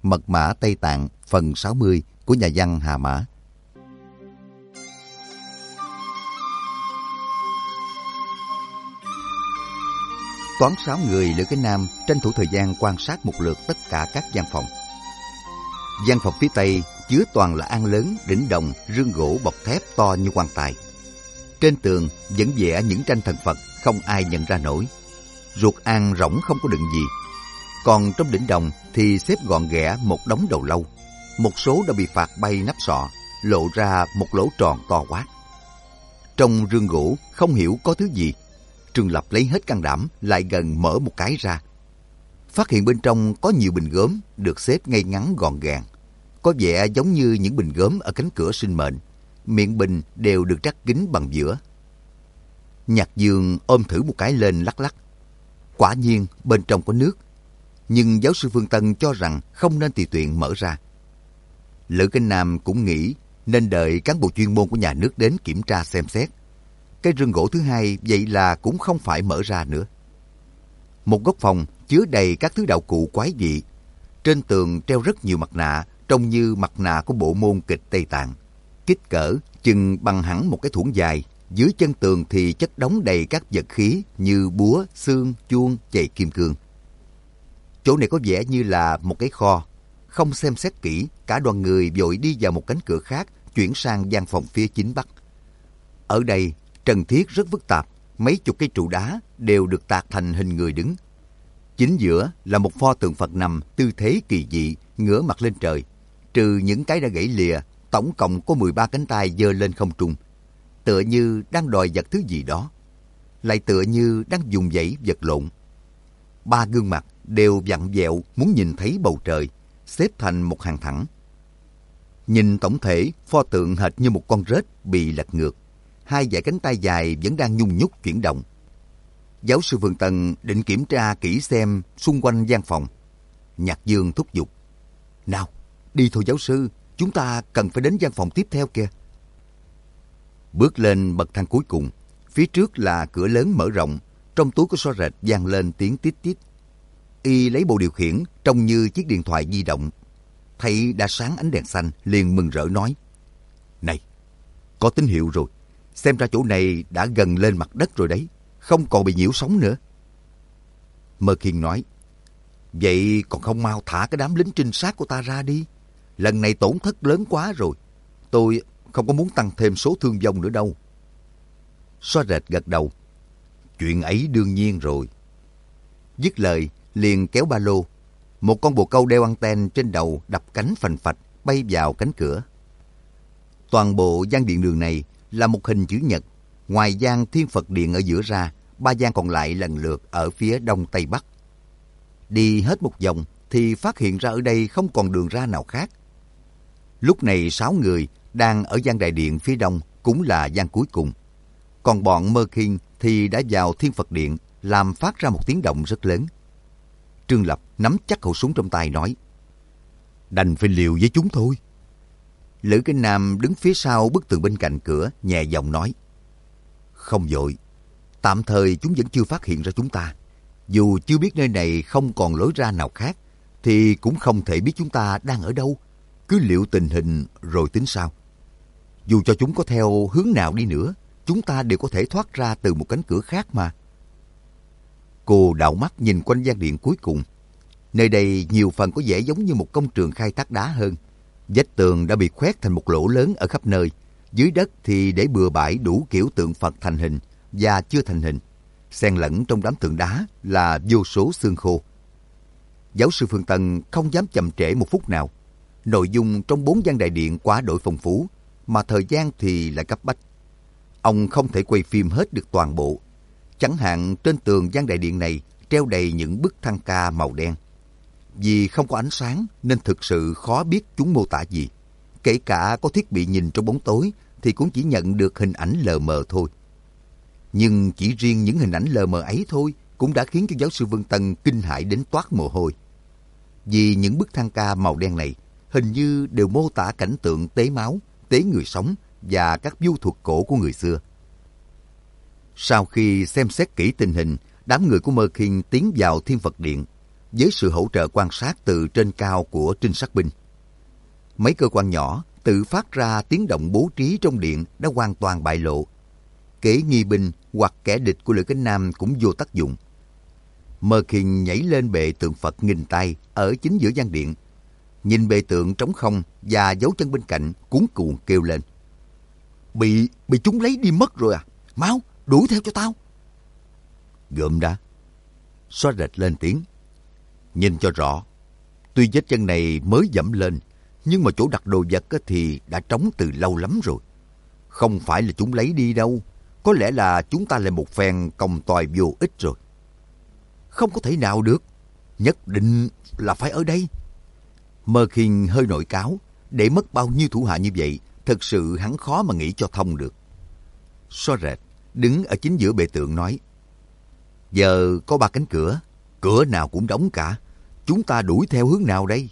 Mật mã Tây Tạng phần 60 của nhà văn Hà Mã. Toán 6 người Lữ Cái Nam tranh thủ thời gian quan sát một lượt tất cả các gian phòng. Gian phòng phía Tây chứa toàn là an lớn, đỉnh đồng, rương gỗ bọc thép to như quan tài. Trên tường vẫn vẽ những tranh thần Phật không ai nhận ra nổi. Ruột an rỗng không có đựng gì. Còn trong đỉnh đồng thì xếp gọn ghẽ một đống đầu lâu. Một số đã bị phạt bay nắp sọ, lộ ra một lỗ tròn to quát. Trong rương gỗ không hiểu có thứ gì. Trương Lập lấy hết can đảm lại gần mở một cái ra. Phát hiện bên trong có nhiều bình gốm được xếp ngay ngắn gọn gàng. Có vẻ giống như những bình gốm ở cánh cửa sinh mệnh. Miệng bình đều được trắc kín bằng vữa. Nhạc Dương ôm thử một cái lên lắc lắc. Quả nhiên bên trong có nước. Nhưng giáo sư Phương Tân cho rằng không nên tùy tiện mở ra. Lữ Kinh Nam cũng nghĩ nên đợi cán bộ chuyên môn của nhà nước đến kiểm tra xem xét. Cái rương gỗ thứ hai vậy là cũng không phải mở ra nữa. Một góc phòng chứa đầy các thứ đạo cụ quái dị. Trên tường treo rất nhiều mặt nạ, trông như mặt nạ của bộ môn kịch Tây Tạng. Kích cỡ chừng bằng hẳn một cái thuẫn dài. Dưới chân tường thì chất đống đầy các vật khí như búa, xương, chuông, chày kim cương. Chỗ này có vẻ như là một cái kho. Không xem xét kỹ, cả đoàn người vội đi vào một cánh cửa khác, chuyển sang gian phòng phía chính bắc. Ở đây, trần thiết rất phức tạp, mấy chục cây trụ đá đều được tạc thành hình người đứng. Chính giữa là một pho tượng Phật nằm tư thế kỳ dị, ngửa mặt lên trời. Trừ những cái đã gãy lìa, tổng cộng có 13 cánh tay giơ lên không trung. Tựa như đang đòi giật thứ gì đó. Lại tựa như đang dùng dãy vật lộn. 3 gương mặt đều vặn vẹo muốn nhìn thấy bầu trời, xếp thành một hàng thẳng. Nhìn tổng thể, pho tượng hệt như một con rết bị lật ngược. 2 dải cánh tay dài vẫn đang nhung nhúc chuyển động. Giáo sư Phương Tân định kiểm tra kỹ xem xung quanh gian phòng. Nhạc Dương thúc giục. Nào, đi thôi giáo sư, chúng ta cần phải đến gian phòng tiếp theo kìa. Bước lên bậc thang cuối cùng, phía trước là cửa lớn mở rộng, trong túi có xóa rệt vang lên tiếng tít tít. Y lấy bộ điều khiển trông như chiếc điện thoại di động. Thấy đã sáng ánh đèn xanh, liền mừng rỡ nói. Này, có tín hiệu rồi. Xem ra chỗ này đã gần lên mặt đất rồi đấy, không còn bị nhiễu sóng nữa. Mơ Khiên nói. Vậy còn không mau thả cái đám lính trinh sát của ta ra đi. Lần này tổn thất lớn quá rồi. Tôi không có muốn tăng thêm số thương vong nữa đâu. Xóa rệt gật đầu. Chuyện ấy đương nhiên rồi. Dứt lời, liền kéo ba lô. Một con bồ câu đeo anten trên đầu đập cánh phành phạch bay vào cánh cửa. Toàn bộ gian điện đường này là một hình chữ nhật. Ngoài gian Thiên Phật Điện ở giữa ra, 3 gian còn lại lần lượt ở phía đông tây bắc. Đi hết một vòng thì phát hiện ra ở đây không còn đường ra nào khác. Lúc này 6 người đang ở gian đại điện phía đông, cũng là gian cuối cùng. Còn bọn Mơ Khiên thì đã vào Thiên Phật Điện, làm phát ra một tiếng động rất lớn. Trương Lập nắm chắc khẩu súng trong tay nói. Đành phải liều với chúng thôi. Lữ Kinh Nam đứng phía sau bức tường bên cạnh cửa, nhẹ giọng nói. Không vội, tạm thời chúng vẫn chưa phát hiện ra chúng ta. Dù chưa biết nơi này không còn lối ra nào khác, thì cũng không thể biết chúng ta đang ở đâu. Cứ liệu tình hình rồi tính sao. Dù cho chúng có theo hướng nào đi nữa, chúng ta đều có thể thoát ra từ một cánh cửa khác mà. Cô đảo mắt nhìn quanh gian điện cuối cùng. Nơi đây nhiều phần có vẻ giống như một công trường khai thác đá hơn. Vách tường đã bị khoét thành một lỗ lớn ở khắp nơi. Dưới đất thì để bừa bãi đủ kiểu tượng Phật thành hình và chưa thành hình. Xen lẫn trong đám tượng đá là vô số xương khô. Giáo sư Phương Tân không dám chậm trễ một phút nào. Nội dung trong 4 gian đại điện quá đổi phong phú, mà thời gian thì lại cấp bách. Ông không thể quay phim hết được toàn bộ. Chẳng hạn trên tường gian đại điện này treo đầy những bức thăng ca màu đen. Vì không có ánh sáng nên thực sự khó biết chúng mô tả gì. Kể cả có thiết bị nhìn trong bóng tối thì cũng chỉ nhận được hình ảnh lờ mờ thôi. Nhưng chỉ riêng những hình ảnh lờ mờ ấy thôi cũng đã khiến cho giáo sư Vương Tân kinh hãi đến toát mồ hôi. Vì những bức thăng ca màu đen này hình như đều mô tả cảnh tượng tế máu, tế người sống và các vu thuật cổ của người xưa. Sau khi xem xét kỹ tình hình, đám người của Mơ Khiên tiến vào Thiên Phật Điện. với sự hỗ trợ quan sát từ trên cao của trinh sát binh. Mấy cơ quan nhỏ tự phát ra tiếng động bố trí trong điện đã hoàn toàn bại lộ. Kẻ nghi binh hoặc kẻ địch của Lữ Cánh Nam cũng vô tác dụng. Merkin nhảy lên bệ tượng Phật nghìn tay ở chính giữa gian điện, nhìn bệ tượng trống không và dấu chân bên cạnh, cuống cuồng kêu lên: Bị chúng lấy đi mất rồi à? Mau, đuổi theo cho tao. Gượm đã. Xóa rệt lên tiếng: Nhìn cho rõ, tuy vết chân này mới dẫm lên, nhưng mà chỗ đặt đồ vật thì đã trống từ lâu lắm rồi. Không phải là chúng lấy đi đâu, có lẽ là chúng ta lại một phen công toài vô ích rồi. Không có thể nào được, nhất định là phải ở đây. Merkin hơi nội cáo, để mất bao nhiêu thủ hạ như vậy, thật sự hắn khó mà nghĩ cho thông được. Xóa rệt đứng ở chính giữa bệ tượng nói: Giờ có 3 cánh cửa, cửa nào cũng đóng cả, chúng ta đuổi theo hướng nào đây?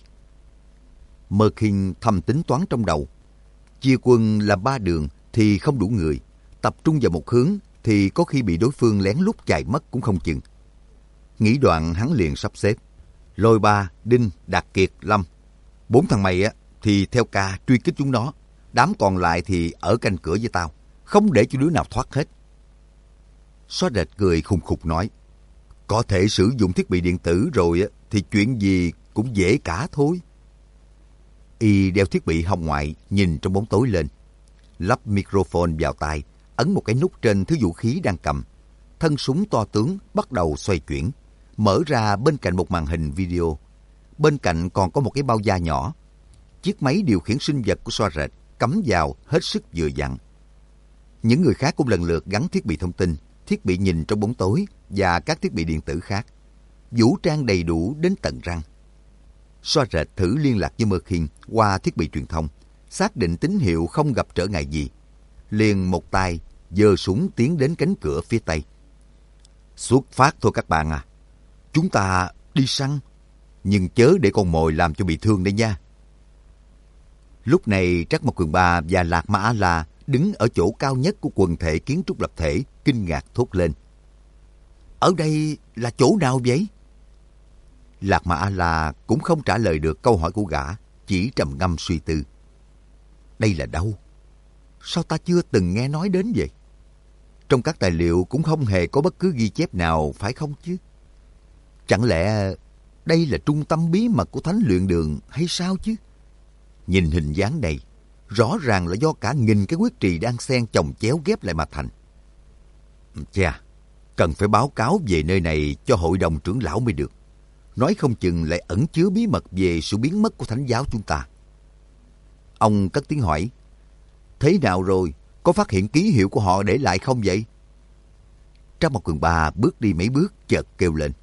Merkin thầm tính toán trong đầu. Chia quân làm 3 đường thì không đủ người, tập trung vào một hướng thì có khi bị đối phương lén lút chạy mất cũng không chừng. Nghĩ đoạn hắn liền sắp xếp: Lôi Ba, Đinh, Đạt Kiệt, Lâm, 4 thằng mày thì theo ca truy kích chúng nó, đám còn lại thì ở canh cửa với tao, không để cho đứa nào thoát hết. Xóa rệt cười khùng khục nói: Có thể sử dụng thiết bị điện tử rồi thì chuyện gì cũng dễ cả thôi. Y đeo thiết bị hồng ngoại, nhìn trong bóng tối lên, lắp microphone vào tai, ấn một cái nút trên thứ vũ khí đang cầm. Thân súng to tướng bắt đầu xoay chuyển, mở ra bên cạnh một màn hình video. Bên cạnh còn có một cái bao da nhỏ. Chiếc máy điều khiển sinh vật của Xóa rệt cắm vào hết sức vừa vặn. Những người khác cũng lần lượt gắn thiết bị thông tin, thiết bị nhìn trong bóng tối và các thiết bị điện tử khác, vũ trang đầy đủ đến tận răng. Xóa rệt thử liên lạc với Merkin qua thiết bị truyền thông, xác định tín hiệu không gặp trở ngại gì, liền một tay giơ súng tiến đến cánh cửa phía tây. Xuất phát thôi các bạn à, chúng ta đi săn, nhưng chớ để con mồi làm cho bị thương đấy nha. Lúc này Trắc Mộc Cường Ba và Lạc Ma A-la đứng ở chỗ cao nhất của quần thể kiến trúc lập thể, kinh ngạc thốt lên: Ở đây là chỗ nào vậy? Lạc Ma A-la cũng không trả lời được câu hỏi của gã, chỉ trầm ngâm suy tư. Đây là đâu? Sao ta chưa từng nghe nói đến vậy? Trong các tài liệu cũng không hề có bất cứ ghi chép nào, phải không chứ? Chẳng lẽ đây là trung tâm bí mật của Thánh Luyện Đường hay sao chứ? Nhìn hình dáng này, rõ ràng là do cả nghìn cái huyết trì đan xen chồng chéo ghép lại mà thành. Chà, cần phải báo cáo về nơi này cho hội đồng trưởng lão mới được. Nói không chừng lại ẩn chứa bí mật về sự biến mất của thánh giáo chúng ta. Ông cất tiếng hỏi: Thế nào rồi? Có phát hiện ký hiệu của họ để lại không vậy? Trắc Mộc Cường Ba bước đi mấy bước chợt kêu lên: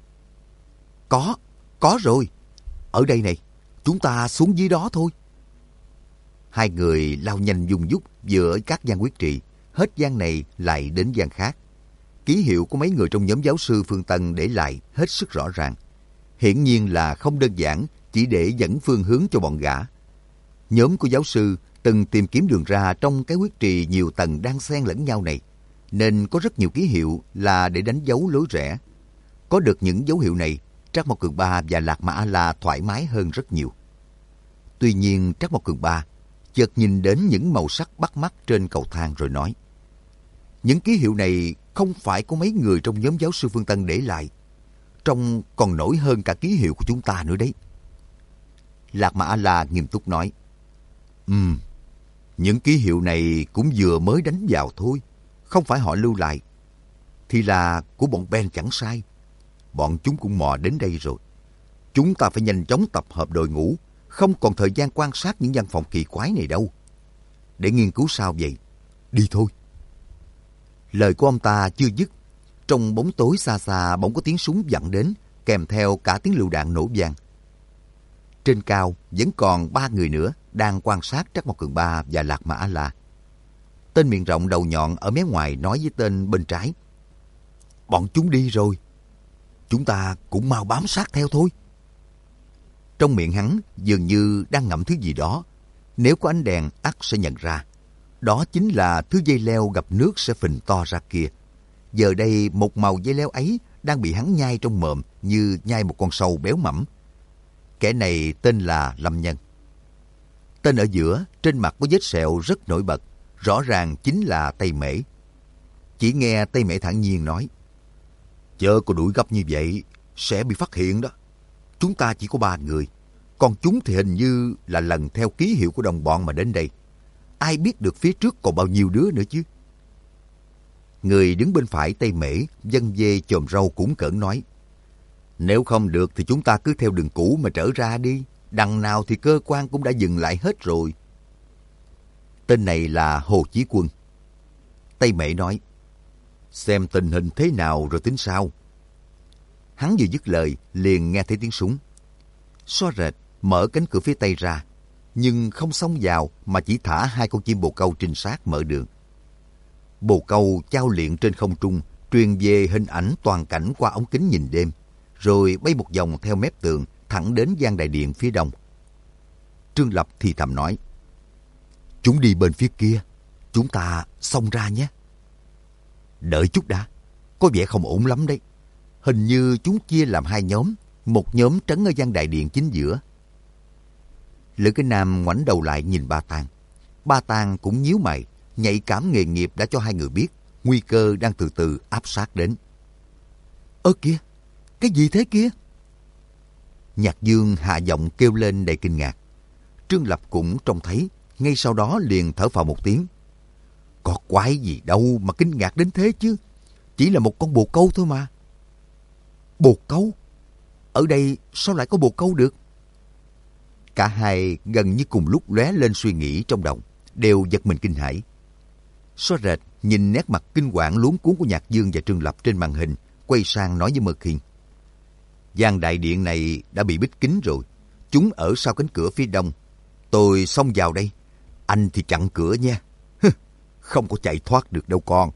Có rồi. Ở đây này, chúng ta xuống dưới đó thôi. Hai người lao nhanh dung dút giữa các gian huyết trì, hết gian này lại đến gian khác. Ký hiệu của mấy người trong nhóm giáo sư Phương Tân để lại hết sức rõ ràng. Hiển nhiên là không đơn giản chỉ để dẫn phương hướng cho bọn gã. Nhóm của giáo sư từng tìm kiếm đường ra trong cái huyết trì nhiều tầng đan xen lẫn nhau này, nên có rất nhiều ký hiệu là để đánh dấu lối rẽ. Có được những dấu hiệu này, Trắc Mộc Cường Ba và Lạc Ma A-la thoải mái hơn rất nhiều. Tuy nhiên Trắc Mộc Cường Ba chợt nhìn đến những màu sắc bắt mắt trên cầu thang rồi nói: Những ký hiệu này không phải có mấy người trong nhóm giáo sư Phương Tân để lại. Trông còn nổi hơn cả ký hiệu của chúng ta nữa đấy. Lạc Ma A-la nghiêm túc nói: Những ký hiệu này cũng vừa mới đánh vào thôi, không phải họ lưu lại. Thì là của bọn Ben chẳng sai. Bọn chúng cũng mò đến đây rồi. Chúng ta phải nhanh chóng tập hợp đội ngũ, không còn thời gian quan sát những văn phòng kỳ quái này đâu. Để nghiên cứu sao vậy? Đi thôi. Lời của ông ta chưa dứt, trong bóng tối xa xa bỗng có tiếng súng vẳng đến, kèm theo cả tiếng lựu đạn nổ vang. Trên cao vẫn còn 3 người nữa đang quan sát Trắc Mộc Cường Ba và Lạc Ma A-la. Tên miệng rộng đầu nhọn ở mé ngoài nói với tên bên trái: Bọn chúng đi rồi. Chúng ta cũng mau bám sát theo thôi. Trong miệng hắn dường như đang ngậm thứ gì đó. Nếu có ánh đèn ắt sẽ nhận ra. Đó chính là thứ dây leo gặp nước sẽ phình to ra kia. Giờ đây một màu dây leo ấy đang bị hắn nhai trong mồm như nhai một con sâu béo mẫm. Kẻ này tên là Lâm Nhân. Tên ở giữa, trên mặt có vết sẹo rất nổi bật, rõ ràng chính là Tây Mễ. Chỉ nghe Tây Mễ thản nhiên nói, chớ có đuổi gấp như vậy, sẽ bị phát hiện đó. Chúng ta chỉ có 3 người, còn chúng thì hình như là lần theo ký hiệu của đồng bọn mà đến đây. Ai biết được phía trước còn bao nhiêu đứa nữa chứ. Người đứng bên phải Tây Mễ, vân vê chòm râu cũn cỡn nói, nếu không được thì chúng ta cứ theo đường cũ mà trở ra đi. Đằng nào thì cơ quan cũng đã dừng lại hết rồi. Tên này là Hồ Chí Quân. Tây Mễ nói, xem tình hình thế nào rồi tính sao. Hắn vừa dứt lời, liền nghe thấy tiếng súng. Xóa rệt mở cánh cửa phía tây ra, nhưng không xông vào mà chỉ thả 2 con chim bồ câu trinh sát mở đường. Bồ câu chao liệng trên không trung, truyền về hình ảnh toàn cảnh qua ống kính nhìn đêm, rồi bay một vòng theo mép tường thẳng đến gian đại điện phía đông. Trương Lập thì thầm nói, chúng đi bên phía kia, chúng ta xông ra nhé. Đợi chút đã, có vẻ không ổn lắm đấy. Hình như chúng chia làm 2 nhóm, một nhóm trấn ở gian đại điện chính giữa. Lữ Kinh Nam ngoảnh đầu lại nhìn Ba Tang. Ba Tang cũng nhíu mày, nhạy cảm nghề nghiệp đã cho 2 người biết nguy cơ đang từ từ áp sát đến. Ơ kìa, cái gì thế kia? Nhạc Dương hạ giọng kêu lên đầy kinh ngạc. Trương Lập cũng trông thấy, ngay sau đó liền thở phào một tiếng. Có quái gì đâu mà kinh ngạc đến thế chứ, chỉ là một con bồ câu thôi mà. Bồ câu? Ở đây sao lại có bồ câu được? Cả hai gần như cùng lúc lóe lên suy nghĩ trong đầu, đều giật mình kinh hãi. Xóa rệt nhìn nét mặt kinh hoàng luống cuống của Nhạc Dương và Trương Lập trên màn hình, quay sang nói với Mơ Khiên. Gian đại điện này đã bị bích kín rồi, chúng ở sau cánh cửa phía đông. Tôi xông vào đây, anh thì chặn cửa nha. Không có chạy thoát được đâu con.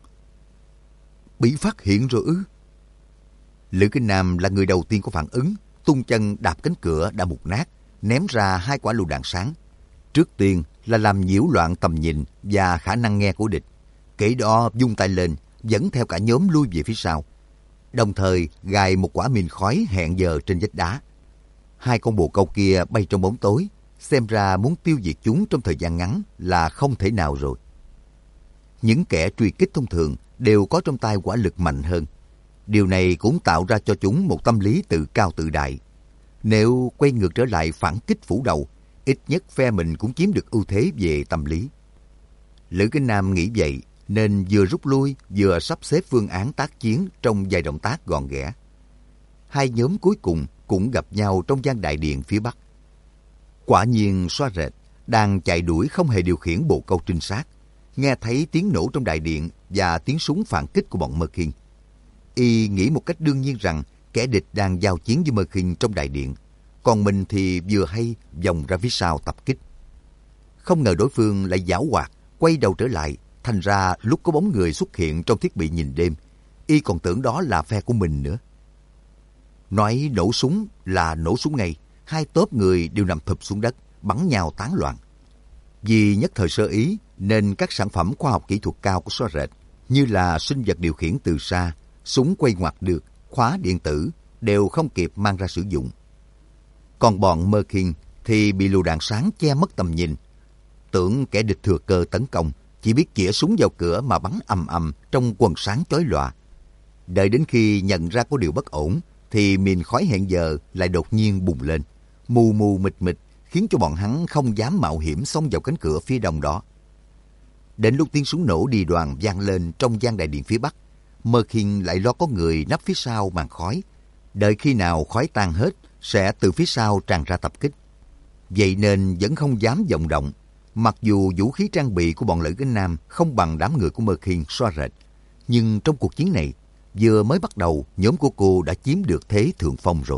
Bị phát hiện rồi ư? Lữ Kinh Nam là người đầu tiên có phản ứng, tung chân đạp cánh cửa đã mục nát, ném ra 2 quả lựu đạn sáng. Trước tiên là làm nhiễu loạn tầm nhìn và khả năng nghe của địch. Kể đó vung tay lên, dẫn theo cả nhóm lui về phía sau. Đồng thời gài một quả mìn khói hẹn giờ trên vách đá. 2 con bồ câu kia bay trong bóng tối, xem ra muốn tiêu diệt chúng trong thời gian ngắn là không thể nào rồi. Những kẻ truy kích thông thường đều có trong tay quả lực mạnh hơn. Điều này cũng tạo ra cho chúng một tâm lý tự cao tự đại. Nếu quay ngược trở lại phản kích phủ đầu, ít nhất phe mình cũng chiếm được ưu thế về tâm lý. Lữ Kinh Nam nghĩ vậy nên vừa rút lui vừa sắp xếp phương án tác chiến trong vài động tác gọn ghẽ. 2 nhóm cuối cùng cũng gặp nhau trong gian đại điện phía bắc. Quả nhiên Xóa rệt đang chạy đuổi không hề điều khiển bộ câu trinh sát, nghe thấy tiếng nổ trong đại điện và tiếng súng phản kích của bọn Mơ Khiên. Y nghĩ một cách đương nhiên rằng kẻ địch đang giao chiến với Mơ Khiên trong đại điện, còn mình thì vừa hay vòng ra phía sau tập kích. Không ngờ đối phương lại giảo hoạt, quay đầu trở lại, thành ra lúc có bóng người xuất hiện trong thiết bị nhìn đêm, Y còn tưởng đó là phe của mình nữa. Nói nổ súng là nổ súng ngay, 2 tốp người đều nằm thụp xuống đất, bắn nhau tán loạn. Vì nhất thời sơ ý nên các sản phẩm khoa học kỹ thuật cao của Xóa rệt như là sinh vật điều khiển từ xa, súng quay ngoặt được, khóa điện tử đều không kịp mang ra sử dụng. Còn bọn Mơ Khiên thì bị lựu đạn sáng che mất tầm nhìn. Tưởng kẻ địch thừa cơ tấn công, chỉ biết chĩa súng vào cửa mà bắn ầm ầm trong quần sáng chói lòa. Đợi đến khi nhận ra có điều bất ổn thì mìn khói hẹn giờ lại đột nhiên bùng lên, mù mù mịt mịt, khiến cho bọn hắn không dám mạo hiểm xông vào cánh cửa phía đông đó. Đến lúc tiếng súng nổ đi đoàn vang lên trong gian đại điện phía bắc, Mơ Khiên lại lo có người nấp phía sau màn khói, đợi khi nào khói tan hết sẽ từ phía sau tràn ra tập kích. Vậy nên vẫn không dám vọng động, mặc dù vũ khí trang bị của bọn Lữ Kinh Nam không bằng đám người của Mơ Khiên Xóa rệt. Nhưng trong cuộc chiến này, vừa mới bắt đầu, nhóm của cô đã chiếm được thế thượng phong rồi.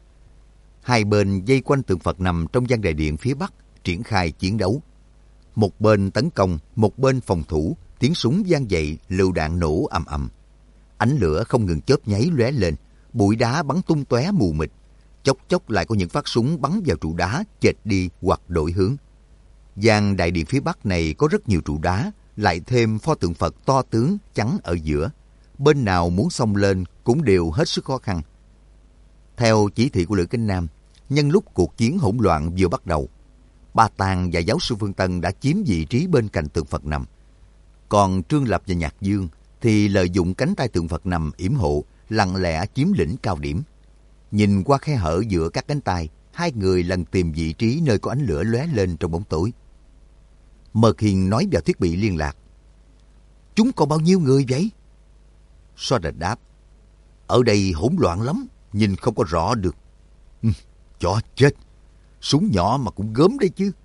2 bên vây quanh tượng Phật nằm trong gian đại điện phía bắc, triển khai chiến đấu. Một bên tấn công, một bên phòng thủ, tiếng súng vang dậy, lựu đạn nổ ầm ầm. Ánh lửa không ngừng chớp nháy lóe lên, bụi đá bắn tung tóe mù mịt. Chốc chốc lại có những phát súng bắn vào trụ đá, chệch đi hoặc đổi hướng. Gian đại điện phía bắc này có rất nhiều trụ đá, lại thêm pho tượng Phật to tướng chắn ở giữa. bên nào muốn xông lên cũng đều hết sức khó khăn. Theo chỉ thị của Lữ Kính Nam, nhân lúc cuộc chiến hỗn loạn vừa bắt đầu, Ba Tàng và giáo sư Phương Tân đã chiếm vị trí bên cạnh tượng Phật nằm. Còn Trương Lập và Nhạc Dương thì lợi dụng cánh tay tượng Phật nằm yểm hộ, lặng lẽ chiếm lĩnh cao điểm. Nhìn qua khe hở giữa các cánh tay, hai người lần tìm vị trí nơi có ánh lửa lóe lên trong bóng tối. Mơ Khiên nói vào thiết bị liên lạc. Chúng còn bao nhiêu người vậy? So Rệt đáp. Ở đây hỗn loạn lắm, nhìn không có rõ được. Chó chết, súng nhỏ mà cũng gớm đấy chứ.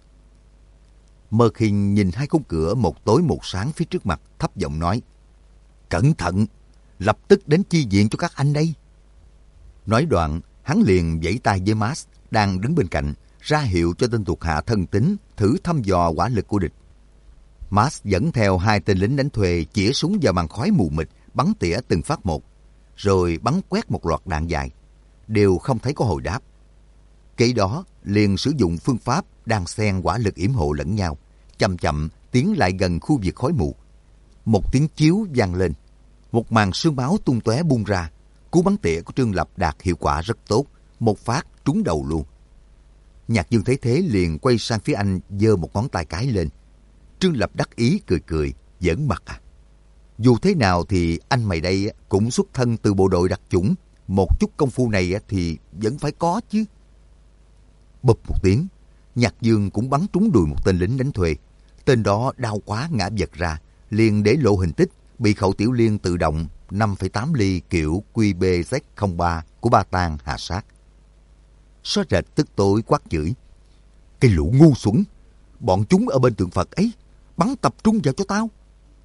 Mơ Khiên nhìn hai khung cửa một tối một sáng phía trước mặt, thấp giọng nói. Cẩn thận, lập tức đến chi viện cho các anh đây. Nói đoạn, hắn liền vẫy tay với Max đang đứng bên cạnh, ra hiệu cho tên thuộc hạ thân tín thử thăm dò hỏa lực của địch. Max dẫn theo hai tên lính đánh thuê chĩa súng vào màn khói mù mịt, bắn tỉa từng phát một, rồi bắn quét một loạt đạn dài, đều không thấy có hồi đáp. Kế đó liền sử dụng phương pháp đan xen hỏa lực yểm hộ lẫn nhau, chậm chậm tiến lại gần khu vực khói mù. Một tiếng chiếu vang lên, một màn sương máu tung tóe bung ra. Cú bắn tỉa của Trương Lập đạt hiệu quả rất tốt, một phát trúng đầu luôn. Nhạc Dương thấy thế liền quay sang phía anh, giơ một ngón tay cái lên. Trương Lập đắc ý cười cười, giỡn mặt à. Dù thế nào thì anh mày đây cũng xuất thân từ bộ đội đặc chủng, một chút công phu này thì vẫn phải có chứ. Bụp một tiếng, Nhạc Dương cũng bắn trúng đùi một tên lính đánh thuê. Tên đó đau quá ngã vật ra, liền để lộ hình tích, bị khẩu tiểu liên tự động 5,8 ly kiểu QBZ03 của Ba Tàng hạ sát. Xóa Rệt tức tối quát chửi. Cái lũ ngu xuẩn, bọn chúng ở bên tượng Phật ấy, bắn tập trung vào cho tao.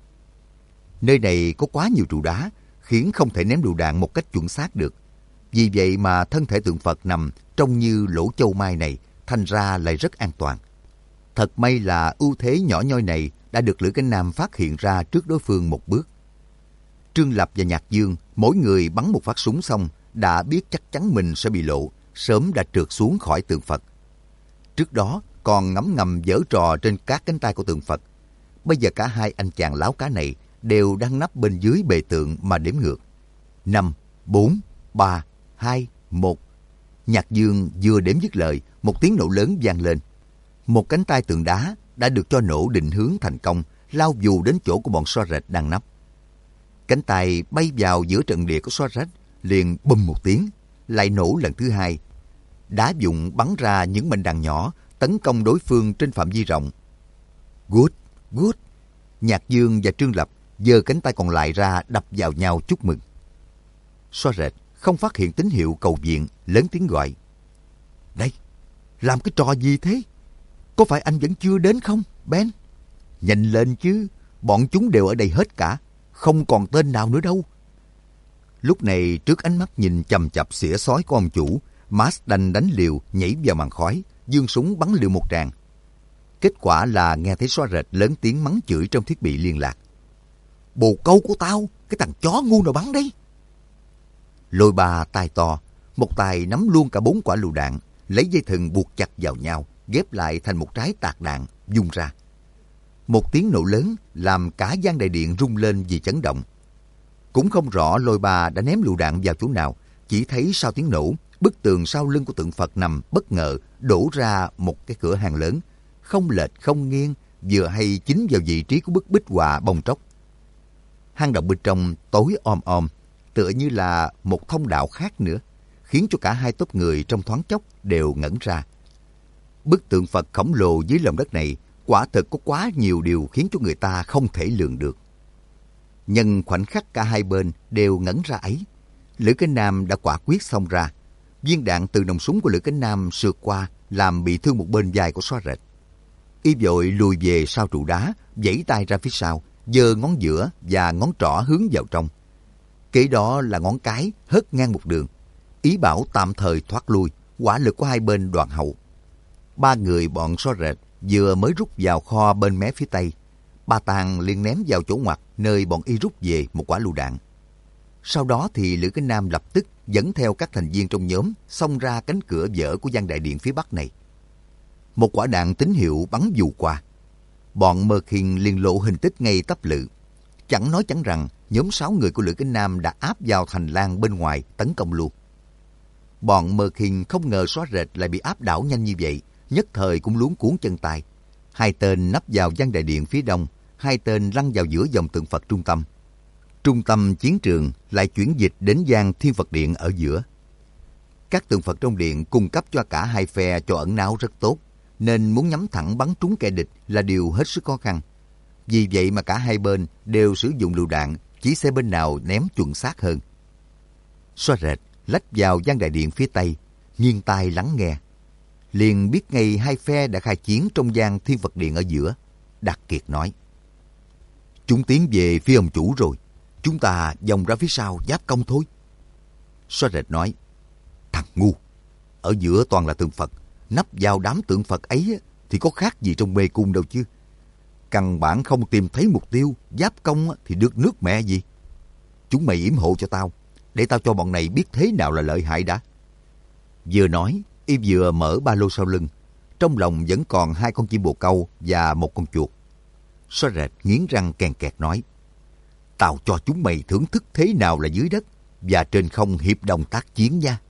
Nơi này có quá nhiều trụ đá, khiến không thể ném lựu đạn một cách chuẩn xác được. Vì vậy mà thân thể tượng Phật nằm trông như lỗ châu mai này, thành ra lại rất an toàn. Thật may là ưu thế nhỏ nhoi này đã được Lữ Kính Nam phát hiện ra trước đối phương một bước. Trương Lập và Nhạc Dương, mỗi người bắn một phát súng xong, đã biết chắc chắn mình sẽ bị lộ, sớm đã trượt xuống khỏi tượng Phật. Trước đó còn ngấm ngầm giở trò trên các cánh tay của tượng Phật. Bây giờ cả hai anh chàng láo cá này đều đang nấp bên dưới bề tượng mà đếm ngược. 5, 4, 3, 2, 1. Nhạc Dương vừa đếm dứt lời, một tiếng nổ lớn vang lên. Một cánh tay tượng đá đã được cho nổ định hướng thành công, lao vù đến chỗ của bọn Xóa Rệt đang nấp. Cánh tay bay vào giữa trận địa của Xóa Rệt, liền bùm một tiếng, lại nổ lần thứ hai. Đá dụng bắn ra những mệnh đạn nhỏ, tấn công đối phương trên phạm vi rộng. Good, good. Nhạc Dương và Trương Lập giơ cánh tay còn lại ra đập vào nhau chúc mừng. Xóa Rệt không phát hiện tín hiệu cầu viện, lớn tiếng gọi. Đây, làm cái trò gì thế? Có phải anh vẫn chưa đến không, Ben? Nhanh lên chứ, bọn chúng đều ở đây hết cả, không còn tên nào nữa đâu. Lúc này trước ánh mắt nhìn chằm chặp xỉa xói của ông chủ, Max đành đánh liều nhảy vào màn khói, giương súng bắn liều một tràng. Kết quả là nghe thấy Xóa Rệt lớn tiếng mắng chửi trong thiết bị liên lạc. Bồ câu của tao, cái thằng chó ngu nào bắn đấy. Lôi Ba tay to, một tay nắm luôn cả 4 quả lựu đạn, lấy dây thừng buộc chặt vào nhau, ghép lại thành một trái tạc đạn, vung ra. Một tiếng nổ lớn làm cả gian đại điện rung lên vì chấn động. Cũng không rõ Lôi Ba đã ném lựu đạn vào chỗ nào, chỉ thấy sau tiếng nổ, bức tường sau lưng của tượng Phật nằm bất ngờ đổ ra một cái cửa hàng lớn, không lệch không nghiêng, vừa hay chính vào vị trí của bức bích họa bong tróc. Hang động bên trong tối om om, tựa như là một thông đạo khác nữa, khiến cho cả hai tốp người trong thoáng chốc đều ngẩn ra. Bức tượng Phật khổng lồ dưới lòng đất này quả thực có quá nhiều điều khiến cho người ta không thể lường được. Nhân khoảnh khắc cả hai bên đều ngẩn ra ấy, Lữ Kính Nam đã quả quyết xông ra. Viên đạn từ nòng súng của Lữ Kính Nam sượt qua làm bị thương một bên vai của Xóa Rệt. Y vội lùi về sau trụ đá, vẫy tay ra phía sau, giơ ngón giữa và ngón trỏ hướng vào trong. Kế đó là ngón cái hất ngang một đường, ý bảo tạm thời thoát lui, hỏa lực của hai bên đoạn hậu. Ba người bọn Xóa Rệt vừa mới rút vào kho bên mé phía tây, Ba Tàng liền ném vào chỗ ngoặt nơi bọn y rút về một quả lựu đạn. Sau đó thì Lữ Kính Nam lập tức dẫn theo các thành viên trong nhóm xông ra cánh cửa vỡ của gian đại điện phía bắc này. Một quả đạn tín hiệu bắn vù qua. Bọn Mơ Khiên liền lộ hình tích ngay tấp lự. Chẳng nói chẳng rằng, nhóm 6 người của Lữ Kính Nam đã áp vào thành lang bên ngoài tấn công luôn. Bọn Mơ Kinh không ngờ xóa rệt lại bị áp đảo nhanh như vậy, nhất thời cũng luống cuống chân tay. Hai tên nấp vào gian đại điện phía đông, hai tên lăn vào giữa dòng tượng Phật trung tâm. Trung tâm chiến trường lại chuyển dịch đến gian Thiên Phật Điện ở giữa. Các tượng Phật trong điện cung cấp cho cả hai phe chỗ ẩn náu rất tốt, nên muốn nhắm thẳng bắn trúng kẻ địch là điều hết sức khó khăn. Vì vậy mà cả hai bên đều sử dụng lựu đạn, chỉ xem bên nào ném chuẩn xác hơn. Xóa rệt lách vào gian đại điện phía tây, nghiêng tai lắng nghe. Liền biết ngay hai phe đã khai chiến trong gian Thiên Phật Điện ở giữa. Đạt Kiệt nói: chúng tiến về phía ông chủ rồi, chúng ta vòng ra phía sau giáp công thôi. Xóa rệt nói: thằng ngu, ở giữa toàn là tượng Phật, nấp vào đám tượng Phật ấy thì có khác gì trong mê cung đâu chứ. Căn bản không tìm thấy mục tiêu, giáp công thì được nước mẹ gì. Chúng mày yểm hộ cho tao, để tao cho bọn này biết thế nào là lợi hại đã. Vừa nói, y vừa mở ba lô sau lưng. Trong lòng vẫn còn 2 con chim bồ câu và 1 con chuột. Xóa rệt nghiến răng kèn kẹt nói: tao cho chúng mày thưởng thức thế nào là dưới đất và trên không hiệp đồng tác chiến nha.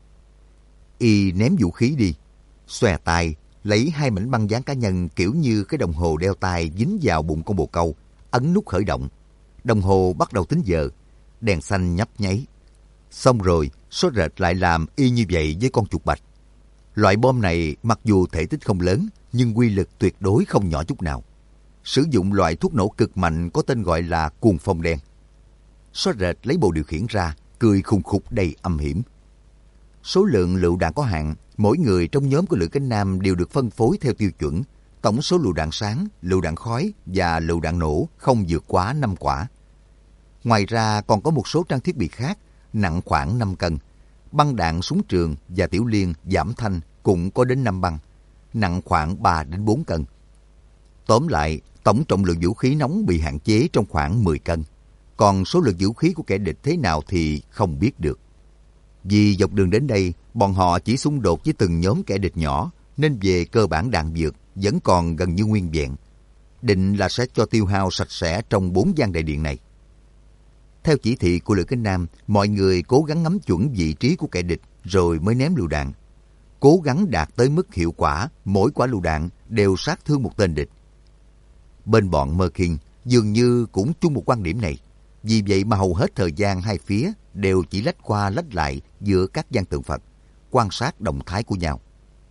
Y ném vũ khí đi, xòe tay lấy 2 mảnh băng dán cá nhân kiểu như cái đồng hồ đeo tay dính vào bụng con bồ câu, ấn nút khởi động. Đồng hồ bắt đầu tính giờ, đèn xanh nhấp nháy. Xong rồi, Xóa rệt lại làm y như vậy với con chuột bạch. Loại bom này mặc dù thể tích không lớn, nhưng uy lực tuyệt đối không nhỏ chút nào. Sử dụng loại thuốc nổ cực mạnh có tên gọi là cuồng phong đen. Xóa rệt lấy bộ điều khiển ra, cười khùng khục đầy âm hiểm. Số lượng lựu đạn có hạn, mỗi người trong nhóm của Lữ Kính Nam đều được phân phối theo tiêu chuẩn. Tổng số lựu đạn sáng, lựu đạn khói và lựu đạn nổ không vượt quá 5 quả. Ngoài ra còn có một số trang thiết bị khác, nặng khoảng 5 cân. Băng đạn súng trường và tiểu liên giảm thanh cũng có đến 5 băng, nặng khoảng 3 đến 4 cân. Tóm lại, tổng trọng lượng vũ khí nóng bị hạn chế trong khoảng 10 cân. Còn số lượng vũ khí của kẻ địch thế nào thì không biết được. Vì dọc đường đến đây, bọn họ chỉ xung đột với từng nhóm kẻ địch nhỏ, nên về cơ bản đạn dược vẫn còn gần như nguyên vẹn. Định là sẽ cho tiêu hao sạch sẽ trong 4 gian đại điện này. Theo chỉ thị của Lữ Kính Nam, mọi người cố gắng ngắm chuẩn vị trí của kẻ địch rồi mới ném lựu đạn. Cố gắng đạt tới mức hiệu quả, mỗi quả lựu đạn đều sát thương một tên địch. Bên bọn Mơ Kinh dường như cũng chung một quan điểm này. Vì vậy mà hầu hết thời gian hai phía đều chỉ lách qua lách lại giữa các gian tượng Phật, quan sát động thái của nhau.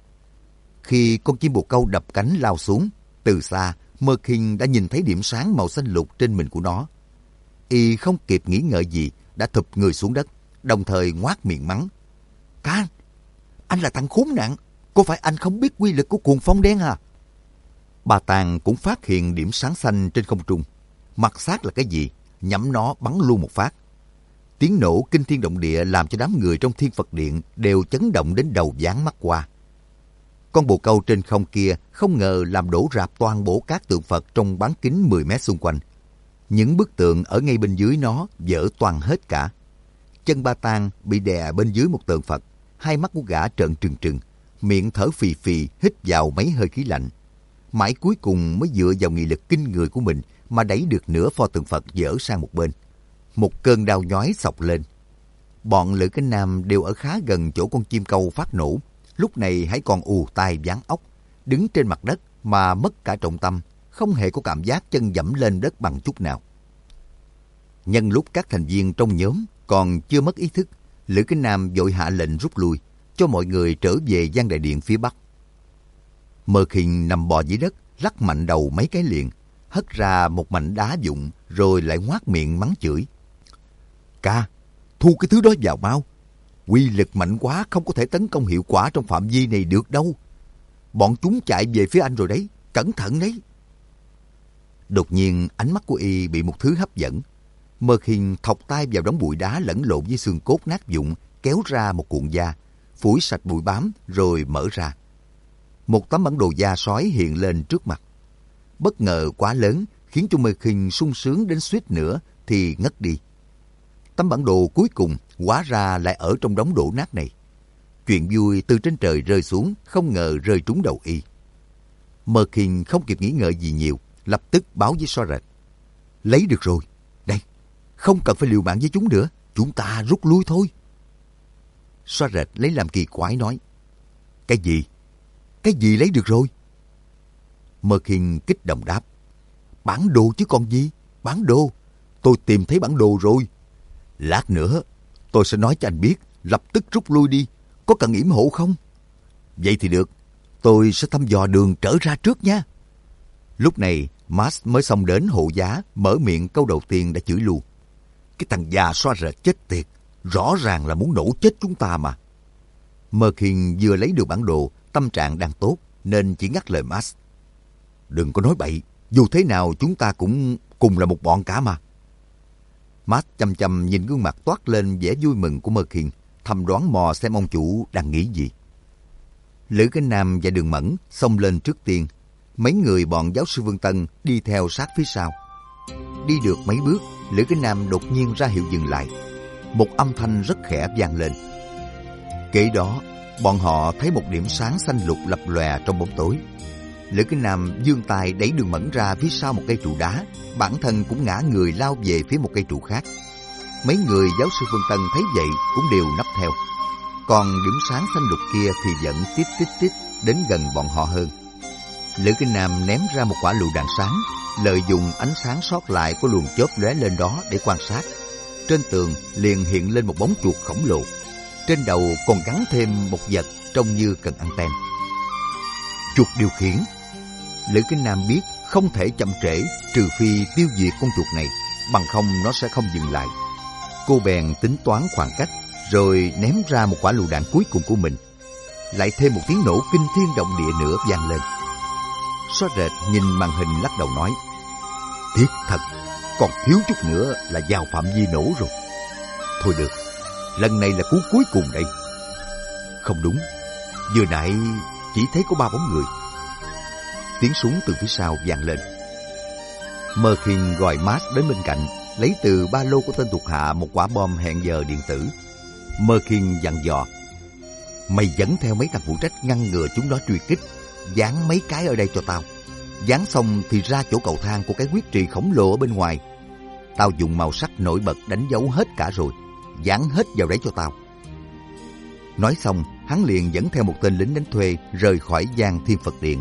Khi con chim bồ câu đập cánh lao xuống, từ xa Mơ Kinh đã nhìn thấy điểm sáng màu xanh lục trên mình của nó. Y không kịp nghĩ ngợi gì đã thụp người xuống đất, đồng thời ngoác miệng mắng: Can, anh là thằng khốn nạn, có phải anh không biết quy lực của cuồng phong đen à? Bà Tàng cũng phát hiện điểm sáng xanh trên không trung. Mặt xác là cái gì, nhắm nó bắn luôn một phát. Tiếng nổ kinh thiên động địa làm cho đám người trong Thiên Phật Điện đều chấn động đến đầu váng mắt qua. Con bồ câu trên không kia không ngờ làm đổ rạp toàn bộ các tượng Phật trong bán kính 10 mét xung quanh. Những bức tượng ở ngay bên dưới nó vỡ toang hết cả. Chân Ba Tàng bị đè bên dưới một tượng Phật, hai mắt của gã trợn trừng trừng, miệng thở phì phì hít vào mấy hơi khí lạnh. Mãi cuối cùng mới dựa vào nghị lực kinh người của mình mà đẩy được nửa pho tượng Phật dỡ sang một bên. Một cơn đau nhói xộc lên. Bọn Lữ Kính Nam đều ở khá gần chỗ con chim câu phát nổ, lúc này hãy còn ù tai váng óc, đứng trên mặt đất mà mất cả trọng tâm, không hề có cảm giác chân dẫm lên đất bằng chút nào. Nhân lúc các thành viên trong nhóm còn chưa mất ý thức, Lữ Kính Nam vội hạ lệnh rút lui, cho mọi người trở về gian đại điện phía bắc. Mơ Kinh nằm bò dưới đất, lắc mạnh đầu mấy cái liền, hất ra một mảnh đá vụn, rồi lại ngoác miệng mắng chửi: Ca, thu cái thứ đó vào mau. Quy lực mạnh quá, không có thể tấn công hiệu quả trong phạm vi này được đâu. Bọn chúng chạy về phía anh rồi đấy, cẩn thận đấy. Đột nhiên ánh mắt của y bị một thứ hấp dẫn. Mơ Kinh thọc tay vào đống bụi đá lẫn lộn với xương cốt nát vụn, kéo ra một cuộn da, phủi sạch bụi bám rồi mở ra. Một tấm bản đồ da sói hiện lên trước mặt. Bất ngờ quá lớn khiến cho Mơ Kinh sung sướng đến suýt nữa thì ngất đi. Tấm bản đồ cuối cùng hóa ra lại ở trong đống đổ nát này. Chuyện vui từ trên trời rơi xuống, không ngờ rơi trúng đầu y. Mơ Kinh không kịp nghĩ ngợi gì nhiều, lập tức báo với Xóa rệt: Lấy được rồi, đây. Không cần phải liều mạng với chúng nữa. Chúng ta rút lui thôi. Xóa rệt lấy làm kỳ quái nói. Cái gì? Cái gì lấy được rồi? Mơ Khiên kích động đáp. Bản đồ chứ còn gì? Bản đồ. Tôi tìm thấy bản đồ rồi. Lát nữa tôi sẽ nói cho anh biết. Lập tức rút lui đi. Có cần yểm hộ không? Vậy thì được. Tôi sẽ thăm dò đường trở ra trước nha. Lúc này Max mới xông đến hộ giá, mở miệng câu đầu tiên đã chửi luôn. Cái thằng già xóa rệt chết tiệt. Rõ ràng là muốn nổ chết chúng ta mà. Mơ Khiên vừa lấy được bản đồ, tâm trạng đang tốt, nên chỉ ngắt lời Max. Đừng có nói bậy, dù thế nào chúng ta cũng cùng là một bọn cả mà. Max chăm chăm nhìn gương mặt toát lên vẻ vui mừng của Mơ Khiên, thầm đoán mò xem ông chủ đang nghĩ gì. Lữ Cánh Nam và Đường Mẫn xông lên trước tiên, mấy người bọn giáo sư Vương Tân đi theo sát phía sau. Đi được mấy bước, Lữ Cánh Nam đột nhiên ra hiệu dừng lại. Một âm thanh rất khẽ vang lên. Kế đó, bọn họ thấy một điểm sáng xanh lục lập lòe trong bóng tối. Lữ Cánh Nam giương tay đẩy Đường Mẫn ra phía sau một cây trụ đá, bản thân cũng ngã người lao về phía một cây trụ khác. Mấy người giáo sư Vương Tân thấy vậy cũng đều nấp theo. Còn điểm sáng xanh lục kia thì vẫn tít tít tít đến gần bọn họ hơn. Lữ Cánh Nam ném ra một quả lựu đạn sáng, lợi dụng ánh sáng sót lại của luồng chớp lóe lên đó để quan sát. Trên tường liền hiện lên một bóng chuột khổng lồ. Trên đầu còn gắn thêm một vật trông như cần anten. Chuột điều khiển. Lữ Cánh Nam biết không thể chậm trễ trừ phi tiêu diệt con chuột này, bằng không nó sẽ không dừng lại. Cô bèn tính toán khoảng cách, rồi ném ra một quả lựu đạn cuối cùng của mình. Lại thêm một tiếng nổ kinh thiên động địa nữa vang lên. Xóa rệt nhìn màn hình lắc đầu nói. Tiếc thật, còn thiếu chút nữa là vào phạm vi nổ rồi. Thôi được, lần này là cú cuối cùng đây. Không đúng, vừa nãy chỉ thấy có 3 bóng người. Tiếng súng từ phía sau vang lên. Mơ Khiên gọi Max đến bên cạnh, lấy từ ba lô của tên thuộc hạ một quả bom hẹn giờ điện tử. Mơ Khiên dặn dò. Mày dẫn theo mấy thằng phụ trách ngăn ngừa chúng nó truy kích, dán mấy cái ở đây cho tao. Dán xong thì ra chỗ cầu thang của cái huyết trì khổng lồ ở bên ngoài. Tao dùng màu sắc nổi bật đánh dấu hết cả rồi, dán hết vào đấy cho tao. Nói xong, hắn liền dẫn theo một tên lính đánh thuê rời khỏi Giang Thiên Phật Điện.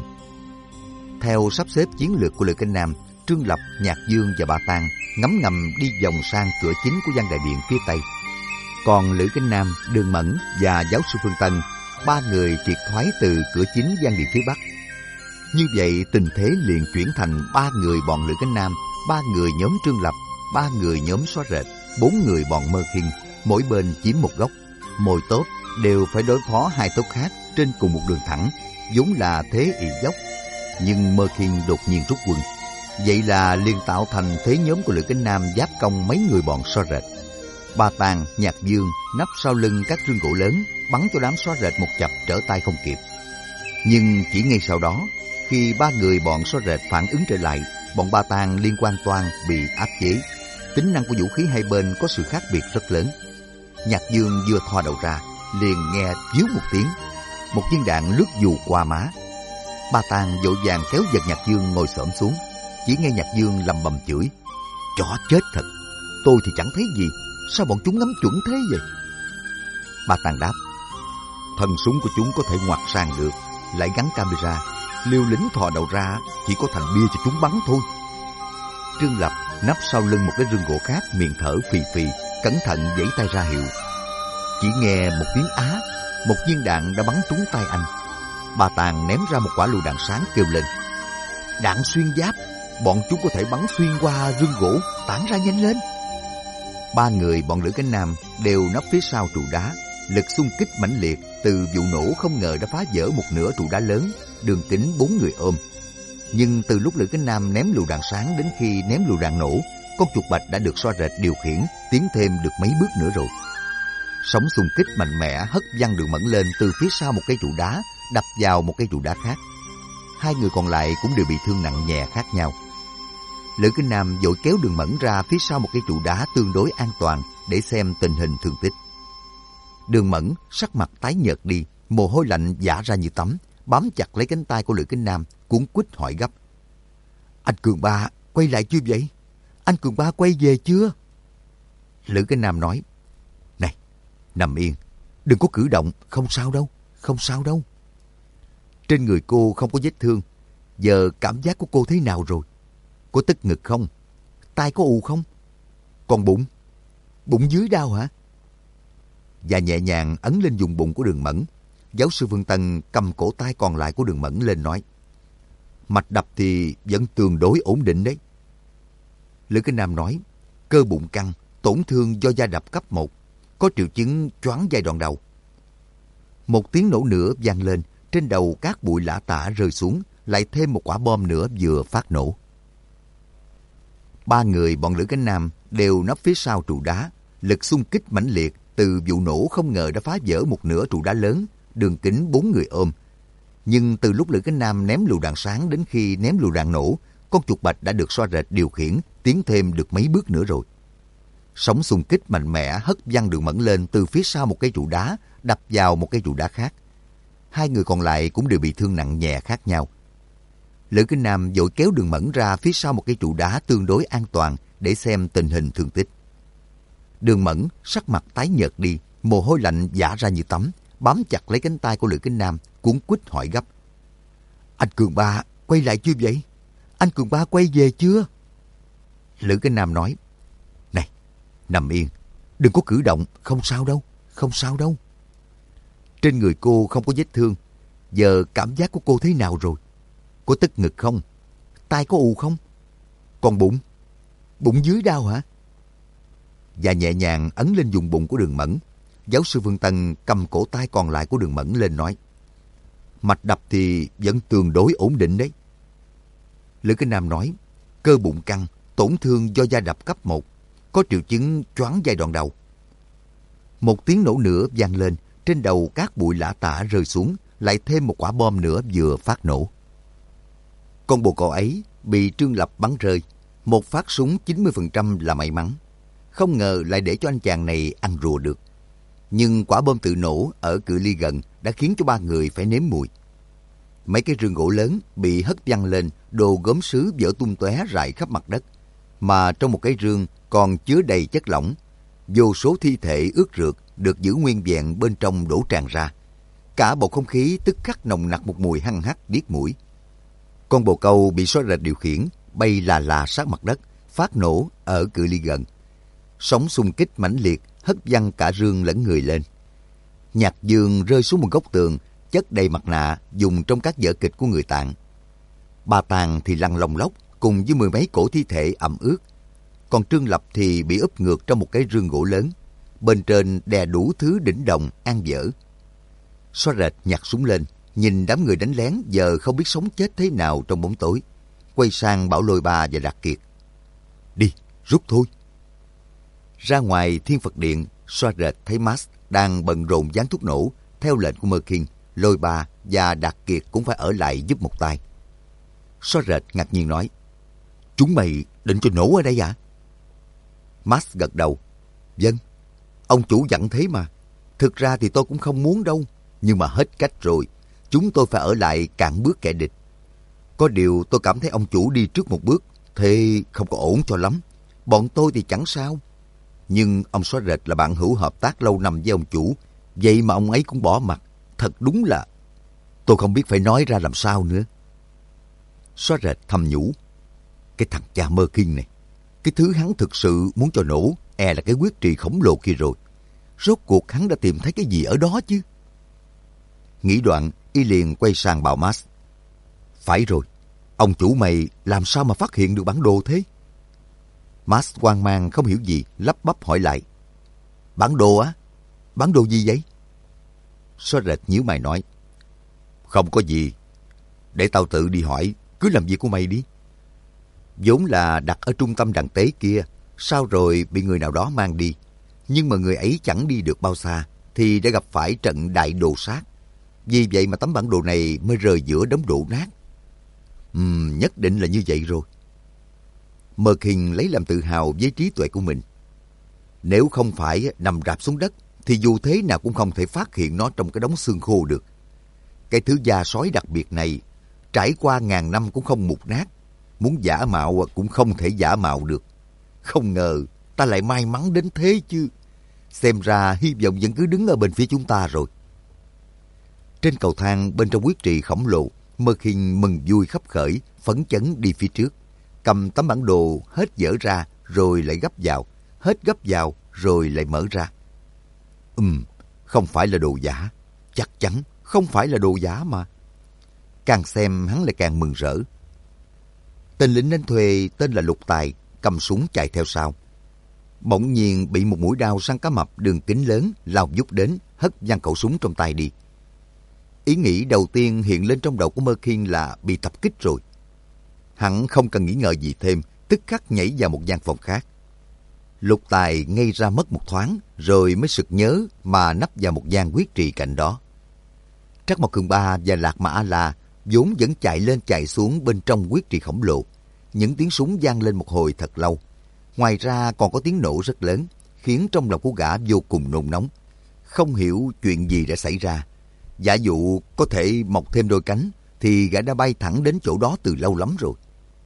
Theo sắp xếp chiến lược của Lữ Cánh Nam, Trương Lập, Nhạc Dương và Ba Tang ngấm ngầm đi vòng sang cửa chính của Giang Đại Điện phía Tây. Còn Lữ Cánh Nam, Đường Mẫn và giáo sư Phương Tân, 3 người triệt thoái từ cửa chính Giang Điện phía Bắc. Như vậy tình thế liền chuyển thành 3 người bọn Lữ Cánh Nam, 3 người nhóm Trương Lập, 3 người nhóm Xóa Rệt, 4 người bọn Mơ Khiên, mỗi bên chiếm một góc. Mỗi tốp đều phải đối phó 2 tốp khác trên cùng một đường thẳng, vốn là thế ị dốc. Nhưng Mơ Khiên đột nhiên rút quân, vậy là liền tạo thành thế nhóm của Lữ Cánh Nam giáp công mấy người bọn Xóa Rệt. Ba Tang, Nhạc Dương nấp sau lưng các rương gỗ lớn, bắn cho đám Xóa Rệt một chập trở tay không kịp. Nhưng chỉ ngay sau đó, khi 3 người bọn Xóa Rệt phản ứng trở lại, bọn Ba Tang liên quan toan bị áp chế. Tính năng của vũ khí hai bên có sự khác biệt rất lớn. Nhạc Dương vừa thò đầu ra, liền nghe díu một tiếng, một viên đạn lướt dù qua má. Ba Tang vội vàng kéo giật Nhạc Dương ngồi xổm xuống, chỉ nghe Nhạc Dương lầm bầm chửi. Chó chết thật, tôi thì chẳng thấy gì, sao bọn chúng ngắm chuẩn thế vậy? Ba Tang đáp. Thân súng của chúng có thể ngoặt sang được, lại gắn camera. Liều lĩnh thò đầu ra chỉ có thành bia cho chúng bắn thôi. Trương Lập nấp sau lưng một cái rương gỗ khác, miệng thở phì phì, cẩn thận giãy tay ra hiệu. Chỉ nghe một tiếng á, một viên đạn đã bắn trúng tay anh. Ba Tang ném ra một quả lựu đạn sáng kêu lên. Đạn xuyên giáp, bọn chúng có thể bắn xuyên qua rương gỗ, tản ra nhanh lên. 3 người bọn Lữ Cánh Nam đều nấp phía sau trụ đá. Lực xung kích mãnh liệt từ vụ nổ không ngờ đã phá vỡ một nửa trụ đá lớn, đường kính 4 người ôm. Nhưng từ lúc Lữ Cánh Nam ném lựu đạn sáng đến khi ném lựu đạn nổ, con chuột bạch đã được Xóa Rệt điều khiển tiến thêm được mấy bước nữa rồi. Sóng xung kích mạnh mẽ hất văng Đường Mẫn lên từ phía sau một cây trụ đá, đập vào một cây trụ đá khác. 2 người còn lại cũng đều bị thương nặng nhẹ khác nhau. Lữ Cánh Nam vội kéo Đường Mẫn ra phía sau một cây trụ đá tương đối an toàn để xem tình hình thương tích. Đường Mẫn sắc mặt tái nhợt đi, mồ hôi lạnh vã ra như tắm, bám chặt lấy cánh tay của Lữ Cánh Nam, cuống quýt hỏi gấp. Anh Cường Ba quay lại chưa vậy? Anh Cường Ba quay về chưa? Lữ Cái Nam nói, này, nằm yên, đừng có cử động, không sao đâu, không sao đâu. Trên người cô không có vết thương, giờ cảm giác của cô thế nào rồi? Có tức ngực không? Tai có ù không? Còn bụng? Bụng dưới đau hả? Và nhẹ nhàng ấn lên vùng bụng của Đường Mẫn. Giáo sư Vương Tân cầm cổ tay còn lại của Đường Mẫn lên nói, mạch đập thì vẫn tương đối ổn định đấy. Lữ Cái Nam nói, cơ bụng căng, tổn thương do va đập cấp 1, có triệu chứng choáng giai đoạn đầu. Một tiếng nổ nữa vang lên, trên đầu cát bụi lả tả rơi xuống, lại thêm một quả bom nữa vừa phát nổ. Ba người bọn Lữ Cái Nam đều nấp phía sau trụ đá, lực xung kích mãnh liệt từ vụ nổ không ngờ đã phá vỡ một nửa trụ đá lớn, đường kính 4 người ôm. Nhưng từ lúc Lữ Cái Nam ném lựu đạn sáng đến khi ném lựu đạn nổ, con chuột bạch đã được Xoa Rệt điều khiển, tiến thêm được mấy bước nữa rồi. Sóng xung kích mạnh mẽ hất văng Đường Mẫn lên từ phía sau một cây trụ đá, đập vào một cây trụ đá khác. Hai người còn lại cũng đều bị thương nặng nhẹ khác nhau. Lữ Cái Nam vội kéo Đường Mẫn ra phía sau một cây trụ đá tương đối an toàn để xem tình hình thương tích. Đường Mẫn sắc mặt tái nhợt đi, mồ hôi lạnh vã ra như tắm, bám chặt lấy cánh tay của Lữ Cái Nam, cuống quýt hỏi gấp. Anh Cường Ba quay lại chưa vậy? Anh Cường Ba quay về chưa? Lữ Cái Nam nói, này, nằm yên, đừng có cử động, không sao đâu, không sao đâu. Trên người cô không có vết thương, giờ cảm giác của cô thế nào rồi? Có tức ngực không? Tai có ù không? Còn bụng? Bụng dưới đau hả? Và nhẹ nhàng ấn lên vùng bụng của Đường Mẫn. Giáo sư Vương Tân cầm cổ tay còn lại của Đường Mẫn lên nói, mạch đập thì vẫn tương đối ổn định đấy. Lữ Cái Nam nói, cơ bụng căng, tổn thương do va đập cấp 1, có triệu chứng choáng giai đoạn đầu. Một tiếng nổ nữa vang lên, trên đầu cát bụi lả tả rơi xuống, lại thêm một quả bom nữa vừa phát nổ. Con bồ cò ấy bị Trương Lập bắn rơi, một phát súng 90% là may mắn. Không ngờ lại để cho anh chàng này ăn rùa được. Nhưng quả bom tự nổ ở cự ly gần đã khiến cho ba người phải nếm mùi. Mấy cái rương gỗ lớn bị hất văng lên, đồ gốm sứ vỡ tung tóe rải khắp mặt đất. Mà trong một cái rương còn chứa đầy chất lỏng. Vô số thi thể ướt rượt được giữ nguyên vẹn bên trong đổ tràn ra. Cả bầu không khí tức khắc nồng nặc một mùi hăng hắc điếc mũi. Con bồ câu bị Xoa Rệt điều khiển, bay là sát mặt đất, phát nổ ở cự ly gần. Sóng xung kích mãnh liệt hất văng cả rương lẫn người lên. Nhạc Dương rơi xuống một góc tường, chất đầy mặt nạ dùng trong các vở kịch của người Tạng. Bà Tàng thì lăn lông lốc cùng với mười mấy cổ thi thể ẩm ướt. Còn Trương Lập thì bị úp ngược trong một cái rương gỗ lớn, bên trên đè đủ thứ đỉnh đồng ăn dở. Xoa Rệt nhặt súng lên, nhìn đám người đánh lén giờ không biết sống chết thế nào trong bóng tối. Quay sang bảo Lôi Ba và Đạt Kiệt, đi, rút thôi. Ra ngoài Thiên Phật Điện, Xoa Rệt thấy Max đang bận rộn dán thuốc nổ. Theo lệnh của Mơ Kinh, Lôi Ba và Đạt Kiệt cũng phải ở lại giúp một tay. Xoa Rệt ngạc nhiên nói, chúng mày định cho nổ ở đây à? Max gật đầu, vâng, ông chủ dặn thế mà. Thực ra thì tôi cũng không muốn đâu, nhưng mà hết cách rồi. Chúng tôi phải ở lại cản bước kẻ địch. Có điều tôi cảm thấy ông chủ đi trước một bước, thế không có ổn cho lắm. Bọn tôi thì chẳng sao. Nhưng ông Xoa Rệt là bạn hữu hợp tác lâu năm với ông chủ, vậy mà ông ấy cũng bỏ mặt. Thật đúng là tôi không biết phải nói ra làm sao nữa. Xoa Rệt thầm nhủ, cái thằng cha Mơ Kinh này, cái thứ hắn thực sự muốn cho nổ là cái quyết trì khổng lồ kia rồi. Rốt cuộc hắn đã tìm thấy cái gì ở đó chứ? Nghĩ đoạn, y liền quay sang bảo Max, phải rồi, ông chủ mày làm sao mà phát hiện được bản đồ thế? Max hoang mang không hiểu gì, lắp bắp hỏi lại, bản đồ á? Bản đồ gì vậy? Xoa Rệt nhíu mày nói, không có gì, để tao tự đi hỏi, cứ làm việc của mày đi. Vốn là đặt ở trung tâm đàn tế kia, sau rồi bị người nào đó mang đi. Nhưng mà người ấy chẳng đi được bao xa, thì đã gặp phải trận đại đồ sát. Vì vậy mà tấm bản đồ này mới rơi giữa đống đổ nát. Nhất định là như vậy rồi. Mơ Kinh lấy làm tự hào với trí tuệ của mình. Nếu không phải nằm rạp xuống đất, thì dù thế nào cũng không thể phát hiện nó trong cái đống xương khô được. Cái thứ da sói đặc biệt này, trải qua ngàn năm cũng không mục nát. Muốn giả mạo cũng không thể giả mạo được. Không ngờ ta lại may mắn đến thế chứ. Xem ra hy vọng vẫn cứ đứng ở bên phía chúng ta rồi. Trên cầu thang bên trong huyết trì khổng lồ, Mơ Khiên mừng vui khắp khởi, phấn chấn đi phía trước. Cầm tấm bản đồ hết dở ra rồi lại gấp vào, hết gấp vào rồi lại mở ra. Không phải là đồ giả. Chắc chắn không phải là đồ giả mà. Càng xem hắn lại càng mừng rỡ. Tên lính đánh thuê tên là Lục Tài cầm súng chạy theo sau. Bỗng nhiên bị một mũi đao săn cá mập đường kính lớn lao vút đến, hất văng khẩu súng trong tay đi. Ý nghĩ đầu tiên hiện lên trong đầu của Mơ Khiên là bị tập kích rồi. Hắn không cần nghĩ ngợi gì thêm, tức khắc nhảy vào một gian phòng khác. Lục Tài ngây ra mất một thoáng, rồi mới sực nhớ mà nấp vào một gian huyết trì cạnh đó. Trắc Mộc Cường Ba và Lạc Mà A-la vốn vẫn chạy lên chạy xuống bên trong huyết trì khổng lồ. Những tiếng súng vang lên một hồi thật lâu. Ngoài ra còn có tiếng nổ rất lớn, khiến trong lòng của gã vô cùng nôn nóng. Không hiểu chuyện gì đã xảy ra. Giả dụ có thể mọc thêm đôi cánh, thì gã đã bay thẳng đến chỗ đó từ lâu lắm rồi.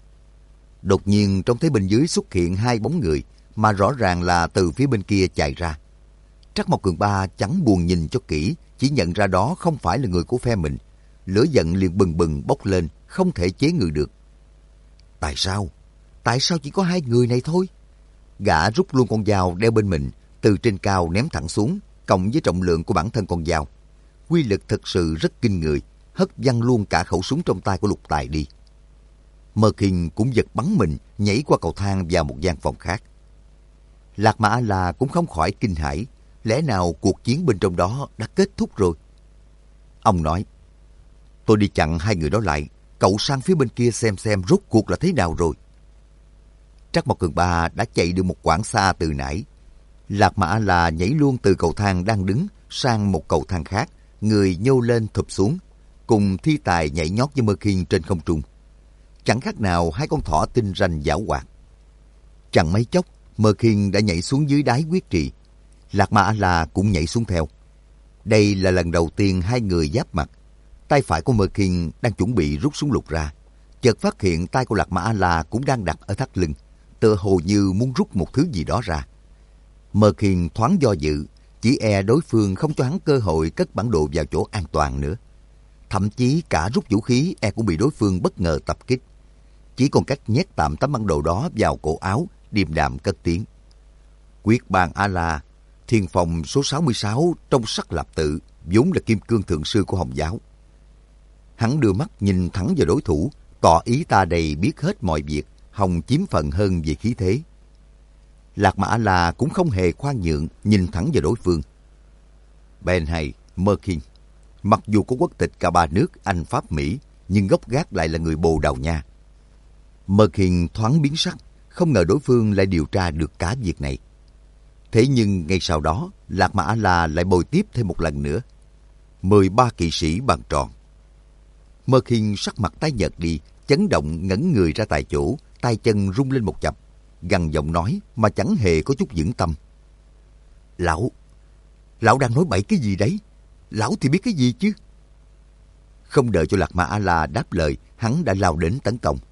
Đột nhiên trông thấy bên dưới xuất hiện hai bóng người, mà rõ ràng là từ phía bên kia chạy ra. Trắc Mộc Cường Ba chẳng buồn nhìn cho kỹ, chỉ nhận ra đó không phải là người của phe mình. Lửa giận liền bừng bừng bốc lên, không thể chế ngự được. Tại sao? Tại sao chỉ có hai người này thôi? Gã rút luôn con dao đeo bên mình, từ trên cao ném thẳng xuống, cộng với trọng lượng của bản thân con dao. Quy lực thực sự rất kinh người, hất văng luôn cả khẩu súng trong tay của Lục Tài đi. Mơ Khiên cũng giật bắn mình, nhảy qua cầu thang vào một gian phòng khác. Lạc Mà A-la cũng không khỏi kinh hãi, lẽ nào cuộc chiến bên trong đó đã kết thúc rồi? Ông nói, tôi đi chặn hai người đó lại, cậu sang phía bên kia xem rốt cuộc là thế nào rồi. Trắc Mộc Cường Ba đã chạy được một quãng xa từ nãy. Lạc Mà A-la nhảy luôn từ cầu thang đang đứng sang một cầu thang khác, người nhô lên thụp xuống, cùng thi tài nhảy nhót với Mơ Khiên trên không trung. Chẳng khác nào hai con thỏ tinh ranh giảo hoạt. Chẳng mấy chốc, Mơ Khiên đã nhảy xuống dưới đáy huyết trì. Lạc Mà A-la cũng nhảy xuống theo. Đây là lần đầu tiên hai người giáp mặt. Tay phải của Mơ Khiên đang chuẩn bị rút súng lục ra, chợt phát hiện tay của Lạc Mà A-la cũng đang đặt ở thắt lưng, tựa hồ như muốn rút một thứ gì đó ra. Mơ Khiên thoáng do dự, chỉ e đối phương không cho hắn cơ hội cất bản đồ vào chỗ an toàn nữa. Thậm chí cả rút vũ khí e cũng bị đối phương bất ngờ tập kích. Chỉ còn cách nhét tạm tấm bản đồ đó vào cổ áo, điềm đạm cất tiếng. Quyết Bang A-la, thiên phòng số 66 trong Sắc Lạp Tự, vốn là kim cương thượng sư của Hồng giáo. Hắn đưa mắt nhìn thẳng vào đối thủ, tỏ ý ta đây biết hết mọi việc, Hồng chiếm phần hơn về khí thế. Lạc Mà A-la cũng không hề khoan nhượng, nhìn thẳng vào đối phương. Ben hay, Mơ Khiên, mặc dù có quốc tịch cả ba nước Anh, Pháp, Mỹ, nhưng gốc gác lại là người Bồ Đào Nha. Mơ Khiên thoáng biến sắc, không ngờ đối phương lại điều tra được cả việc này. Thế nhưng ngay sau đó, Lạc Mà A-la lại bồi tiếp thêm một lần nữa. 13 kỵ sĩ bằng tròn. Mơ Khiên sắc mặt tái nhợt đi, chấn động ngẩn người ra tại chỗ, tay chân rung lên một chập, gằn giọng nói mà chẳng hề có chút vững tâm. Lão đang nói bậy cái gì đấy? Lão thì biết cái gì chứ? Không đợi cho Lạc Mà A-la đáp lời, hắn đã lao đến tấn công.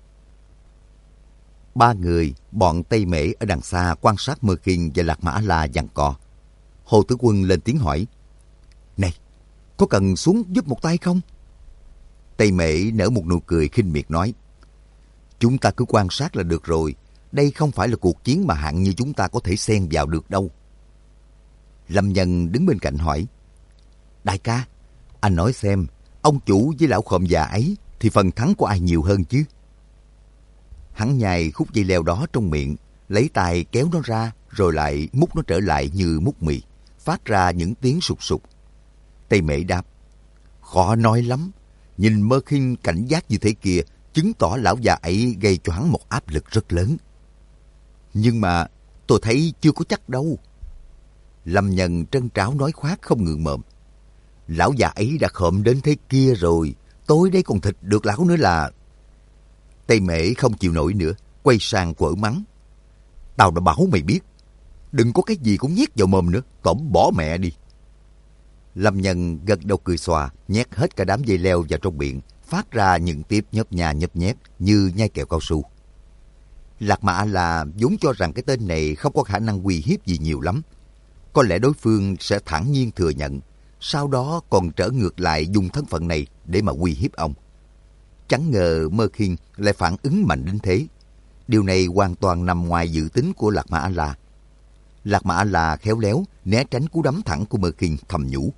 Ba người, bọn Tây Mễ ở đằng xa quan sát Mơ Khiên và Lạc Mà A-la giằng co. Hồ Tử Quân lên tiếng hỏi, này, có cần xuống giúp một tay không? Tây Mễ nở một nụ cười khinh miệt nói, chúng ta cứ quan sát là được rồi, đây không phải là cuộc chiến mà hạng như chúng ta có thể xen vào được đâu. Lâm Nhân đứng bên cạnh hỏi, đại ca, anh nói xem, ông chủ với lão khòm già ấy thì phần thắng của ai nhiều hơn chứ? Hắn nhai khúc dây leo đó trong miệng, lấy tay kéo nó ra, rồi lại múc nó trở lại như múc mì, phát ra những tiếng sụt sụt. Tây Mễ đáp, khó nói lắm, nhìn Mơ Khiên cảnh giác như thế kia, chứng tỏ lão già ấy gây cho hắn một áp lực rất lớn. Nhưng mà tôi thấy chưa có chắc đâu. Lâm Nhân trân tráo nói khoác không ngượng mồm. Lão già ấy đã khộm đến thế kia rồi, tối đây còn thịt được lão nữa là... Tây Mễ không chịu nổi nữa, quay sang quở mắng. Tao đã bảo mày biết, đừng có cái gì cũng nhét vào mồm nữa, tổm bỏ mẹ đi. Lâm Nhân gật đầu cười xòa, nhét hết cả đám dây leo vào trong miệng, phát ra những tiếng nhấp nháp như nhai kẹo cao su. Lạc Mà A-la vốn cho rằng cái tên này không có khả năng uy hiếp gì nhiều lắm. Có lẽ đối phương sẽ thản nhiên thừa nhận, sau đó còn trở ngược lại dùng thân phận này để mà uy hiếp ông. Chẳng ngờ Mơ Khiên lại phản ứng mạnh đến thế. Điều này hoàn toàn nằm ngoài dự tính của Lạc Mà A-la. Lạc Mà A-la khéo léo né tránh cú đấm thẳng của Mơ Khiên, thầm nhủ.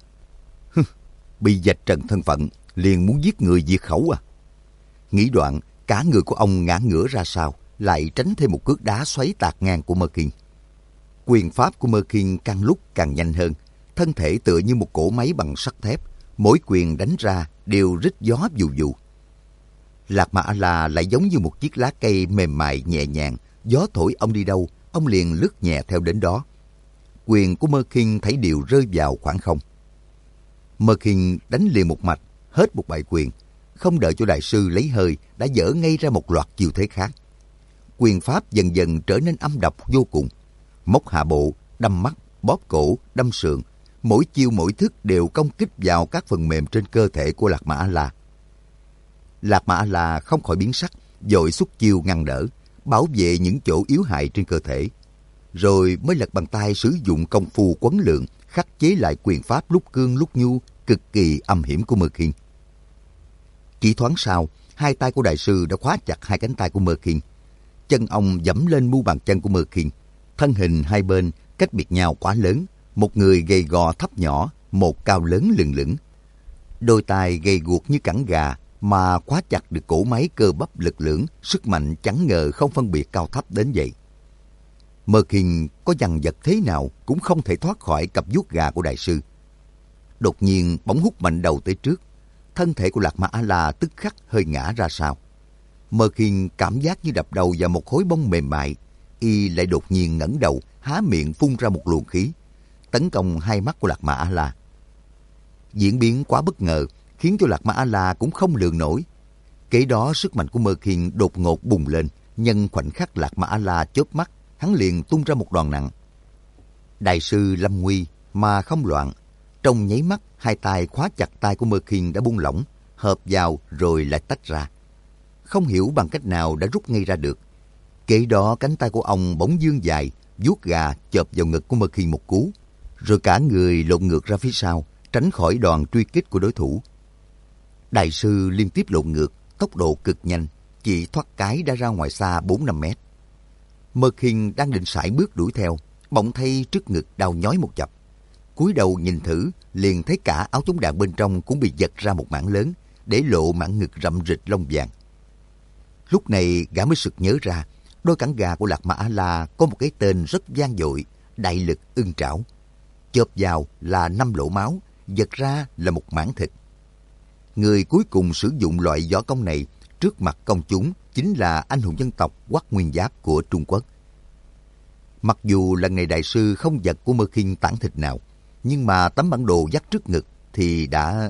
Bị vạch trần thân phận, liền muốn giết người diệt khẩu à? Nghĩ đoạn, cả người của ông ngã ngửa ra sau, lại tránh thêm một cước đá xoáy tạt ngang của Mơ Khiên. Quyền pháp của Mơ Khiên càng lúc càng nhanh hơn, thân thể tựa như một cỗ máy bằng sắt thép, mỗi quyền đánh ra đều rít gió vù vù. Lạc Mà A-la lại giống như một chiếc lá cây mềm mại nhẹ nhàng, gió thổi ông đi đâu, ông liền lướt nhẹ theo đến đó. Quyền của Mơ Khiên thấy đều rơi vào khoảng không. Mơ Khiên đánh liền một mạch, hết một bại quyền, không đợi cho đại sư lấy hơi đã dở ngay ra một loạt chiêu thế khác. Quyền pháp dần dần trở nên âm độc vô cùng. Móc hạ bộ, đâm mắt, bóp cổ, đâm sườn, mỗi chiêu mỗi thức đều công kích vào các phần mềm trên cơ thể của Lạc Mà A-la. Lạc Mà A-la không khỏi biến sắc, vội xuất chiêu ngăn đỡ, bảo vệ những chỗ yếu hại trên cơ thể, rồi mới lật bàn tay sử dụng công phu quấn lượng, khắc chế lại quyền pháp lúc cương lúc nhu cực kỳ âm hiểm của Mơ Khiên. Chỉ thoáng sau, hai tay của đại sư đã khóa chặt hai cánh tay của Mơ Khiên. Chân ông giẫm lên mu bàn chân của Mơ Khiên. Thân hình hai bên cách biệt nhau quá lớn, một người gầy gò thấp nhỏ, một cao lớn lừng lững. Đôi tay gầy guộc như cẳng gà mà khóa chặt được cổ máy cơ bắp lực lưỡng, sức mạnh chẳng ngờ không phân biệt cao thấp đến vậy. Mơ Khiên có dằn vặt thế nào cũng không thể thoát khỏi cặp vuốt gà của đại sư. Đột nhiên bỗng hút mạnh đầu tới trước, thân thể của Lạc Mà A-la tức khắc hơi ngã ra sau. Mơ Khiên cảm giác như đập đầu vào một khối bông mềm mại, y lại đột nhiên ngẩng đầu, há miệng phun ra một luồng khí, tấn công hai mắt của Lạc Mà A-la. Diễn biến quá bất ngờ, khiến cho Lạc Mà A-la cũng không lường nổi. Kế đó sức mạnh của Mơ Khiên đột ngột bùng lên, nhân khoảnh khắc Lạc Mà A-la chớp mắt, hắn liền tung ra một đòn nặng. Đại sư lâm nguy mà không loạn, trong nháy mắt hai tay khóa chặt tay của Mơ Khiên đã buông lỏng, hợp vào rồi lại tách ra. Không hiểu bằng cách nào đã rút ngay ra được. Kế đó cánh tay của ông bỗng vươn dài, vuốt gà chộp vào ngực của Mơ Khiên một cú, rồi cả người lộn ngược ra phía sau, tránh khỏi đòn truy kích của đối thủ. Đại sư liên tiếp lộn ngược, tốc độ cực nhanh, chỉ thoát cái đã ra ngoài xa 4-5 mét. Mơ Khiên đang định sải bước đuổi theo, bỗng thấy trước ngực đau nhói một chập. Cúi đầu nhìn thử, liền thấy cả áo chống đạn bên trong cũng bị giật ra một mảng lớn, để lộ mảng ngực rậm rịch lông vàng. Lúc này gã mới sực nhớ ra, đôi cẳng gà của Lạc Mà A-la có một cái tên rất vang dội, đại lực ưng trảo. Chộp vào là 5 lỗ máu, giật ra là một mảng thịt. Người cuối cùng sử dụng loại võ công này trước mặt công chúng chính là anh hùng dân tộc Hoắc Nguyên Giáp của Trung Quốc. Mặc dù lần này đại sư không giật của Mơ Khiên tảng thịt nào, nhưng mà tấm bản đồ dắt trước ngực thì đã...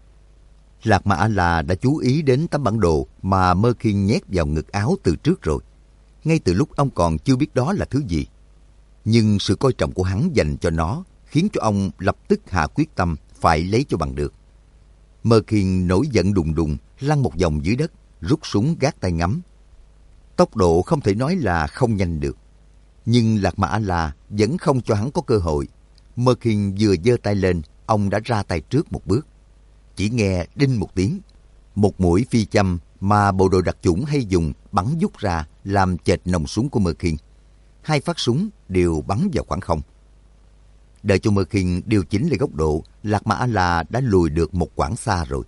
Lạc Mà A-la đã chú ý đến tấm bản đồ mà Mơ Khiên nhét vào ngực áo từ trước rồi, ngay từ lúc ông còn chưa biết đó là thứ gì. Nhưng sự coi trọng của hắn dành cho nó khiến cho ông lập tức hạ quyết tâm phải lấy cho bằng được. Mơ Khiên nổi giận đùng đùng lăn một vòng dưới đất, rút súng gác tay ngắm. Tốc độ không thể nói là không nhanh được, nhưng Lạc Mà A-la vẫn không cho hắn có cơ hội. Mơ Khiên vừa giơ tay lên, ông đã ra tay trước một bước. Chỉ nghe đinh một tiếng, một mũi phi châm mà bộ đội đặc chủng hay dùng bắn vút ra làm chệch nòng súng của Mơ Khiên. Hai phát súng đều bắn vào khoảng không. Đợi cho Mơ Khiên điều chỉnh lại góc độ, Lạc Mà A-la đã lùi được một quãng xa rồi.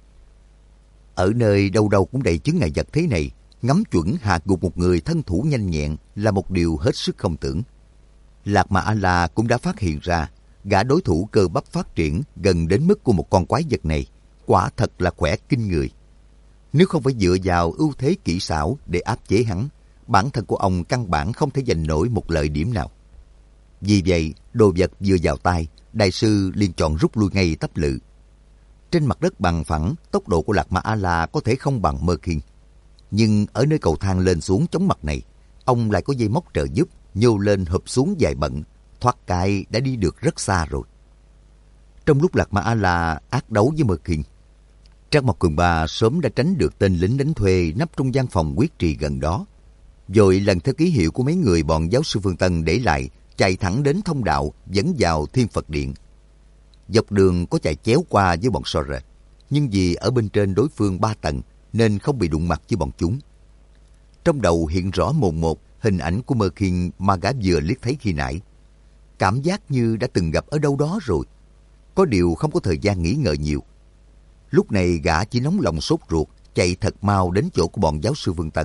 Ở nơi đâu đâu cũng đầy chướng ngại vật thế này, ngắm chuẩn hạ gục một người thân thủ nhanh nhẹn là một điều hết sức không tưởng. Lạc Mà A-la cũng đã phát hiện ra, gã đối thủ cơ bắp phát triển gần đến mức của một con quái vật này, quả thật là khỏe kinh người. Nếu không phải dựa vào ưu thế kỹ xảo để áp chế hắn, bản thân của ông căn bản không thể giành nổi một lợi điểm nào. Vì vậy, đồ vật vừa vào tay, đại sư liền chọn rút lui ngay tấp lự. Trên mặt đất bằng phẳng, tốc độ của Lạc Mà A-la có thể không bằng Mơ Khiên. Nhưng ở nơi cầu thang lên xuống chóng mặt này, ông lại có dây móc trợ giúp, nhô lên hụp xuống dài bận, thoát cái đã đi được rất xa rồi. Trong lúc Lạc Mà A-la ác đấu với Mơ Khiên, Trác Mộc Cường Ba sớm đã tránh được tên lính đánh thuê nấp trong gian phòng quyết trì gần đó. rồi lần theo ký hiệu của mấy người bọn giáo sư Phương Tân để lại, chạy thẳng đến thông đạo dẫn vào Thiên Phật Điện. Dọc đường có chạy chéo qua với bọn so rệt, nhưng vì ở bên trên đối phương 3 tầng nên không bị đụng mặt với bọn chúng. Trong đầu hiện rõ mồn một hình ảnh của Mơ Khiên mà gã vừa liếc thấy khi nãy. Cảm giác như đã từng gặp ở đâu đó rồi. Có điều không có thời gian nghĩ ngợi nhiều. Lúc này gã chỉ nóng lòng sốt ruột, chạy thật mau đến chỗ của bọn giáo sư Vương Tân.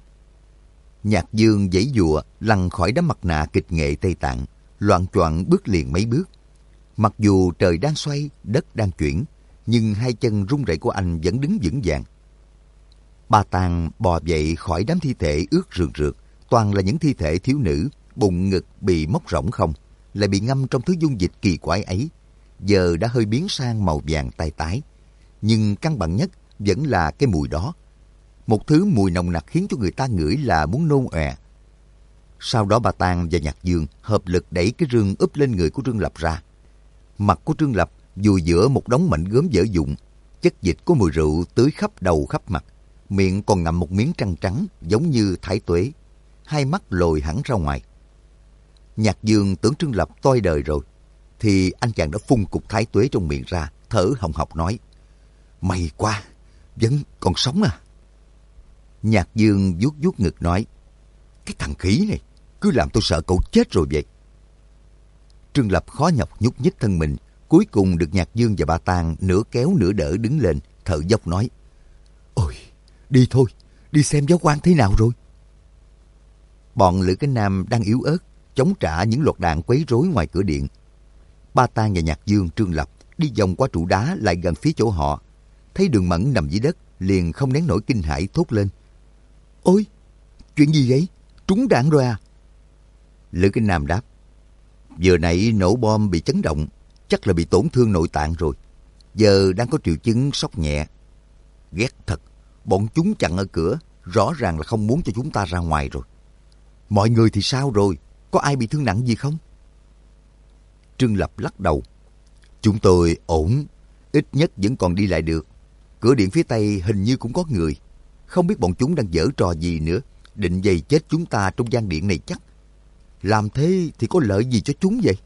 Nhạc Dương giãy giụa lăn khỏi đám mặt nạ kịch nghệ Tây Tạng, loạng choạng bước liền mấy bước. Mặc dù trời đang xoay, đất đang chuyển, nhưng hai chân run rẩy của anh vẫn đứng vững vàng. Ba Tàng bò dậy khỏi đám thi thể ướt rườn rượt, toàn là những thi thể thiếu nữ, bụng ngực bị móc rỗng không, lại bị ngâm trong thứ dung dịch kỳ quái ấy. Giờ đã hơi biến sang màu vàng tai tái, nhưng căn bản nhất vẫn là cái mùi đó. Một thứ mùi nồng nặc khiến cho người ta ngửi là muốn nôn ọe. Sau đó Ba Tàng và Nhạc Dương hợp lực đẩy cái rương úp lên người của Trương Lập ra. Mặt của Trương Lập vùi giữa một đống mảnh gốm dở dụng, chất dịch có mùi rượu tưới khắp đầu khắp mặt, miệng còn ngậm một miếng trăng trắng giống như thái tuế, hai mắt lồi hẳn ra ngoài. Nhạc Dương tưởng Trương Lập toi đời rồi, thì anh chàng đã phun cục thái tuế trong miệng ra, thở hồng hộc nói: "May quá, vẫn còn sống à." Nhạc Dương vuốt vuốt ngực nói: "Cái thằng khỉ này cứ làm tôi sợ cậu chết rồi vậy." Trương Lập khó nhọc nhúc nhích thân mình, cuối cùng được Nhạc Dương và Ba Tàng nửa kéo nửa đỡ đứng lên, thở dốc nói: "Ôi, đi thôi, đi xem giáo quan thế nào rồi." Bọn Lữ Cái Nam đang yếu ớt, chống trả những loạt đạn quấy rối ngoài cửa điện. Ba Tàng và Nhạc Dương, Trương Lập đi vòng qua trụ đá lại gần phía chỗ họ. Thấy Đường Mẫn nằm dưới đất, liền không nén nổi kinh hãi thốt lên: "Ôi, chuyện gì vậy? Trúng đạn rồi à?" Lữ Cái Nam đáp: "Vừa nãy nổ bom bị chấn động, chắc là bị tổn thương nội tạng rồi. Giờ đang có triệu chứng sốc nhẹ. Ghét thật, bọn chúng chặn ở cửa, rõ ràng là không muốn cho chúng ta ra ngoài rồi. Mọi người thì sao rồi? Có ai bị thương nặng gì không?" Trương Lập lắc đầu: "Chúng tôi ổn, ít nhất vẫn còn đi lại được. Cửa điện phía tây hình như cũng có người. Không biết bọn chúng đang giở trò gì nữa, định giày chết chúng ta trong gian điện này chắc. Làm thế thì có lợi gì cho chúng vậy?"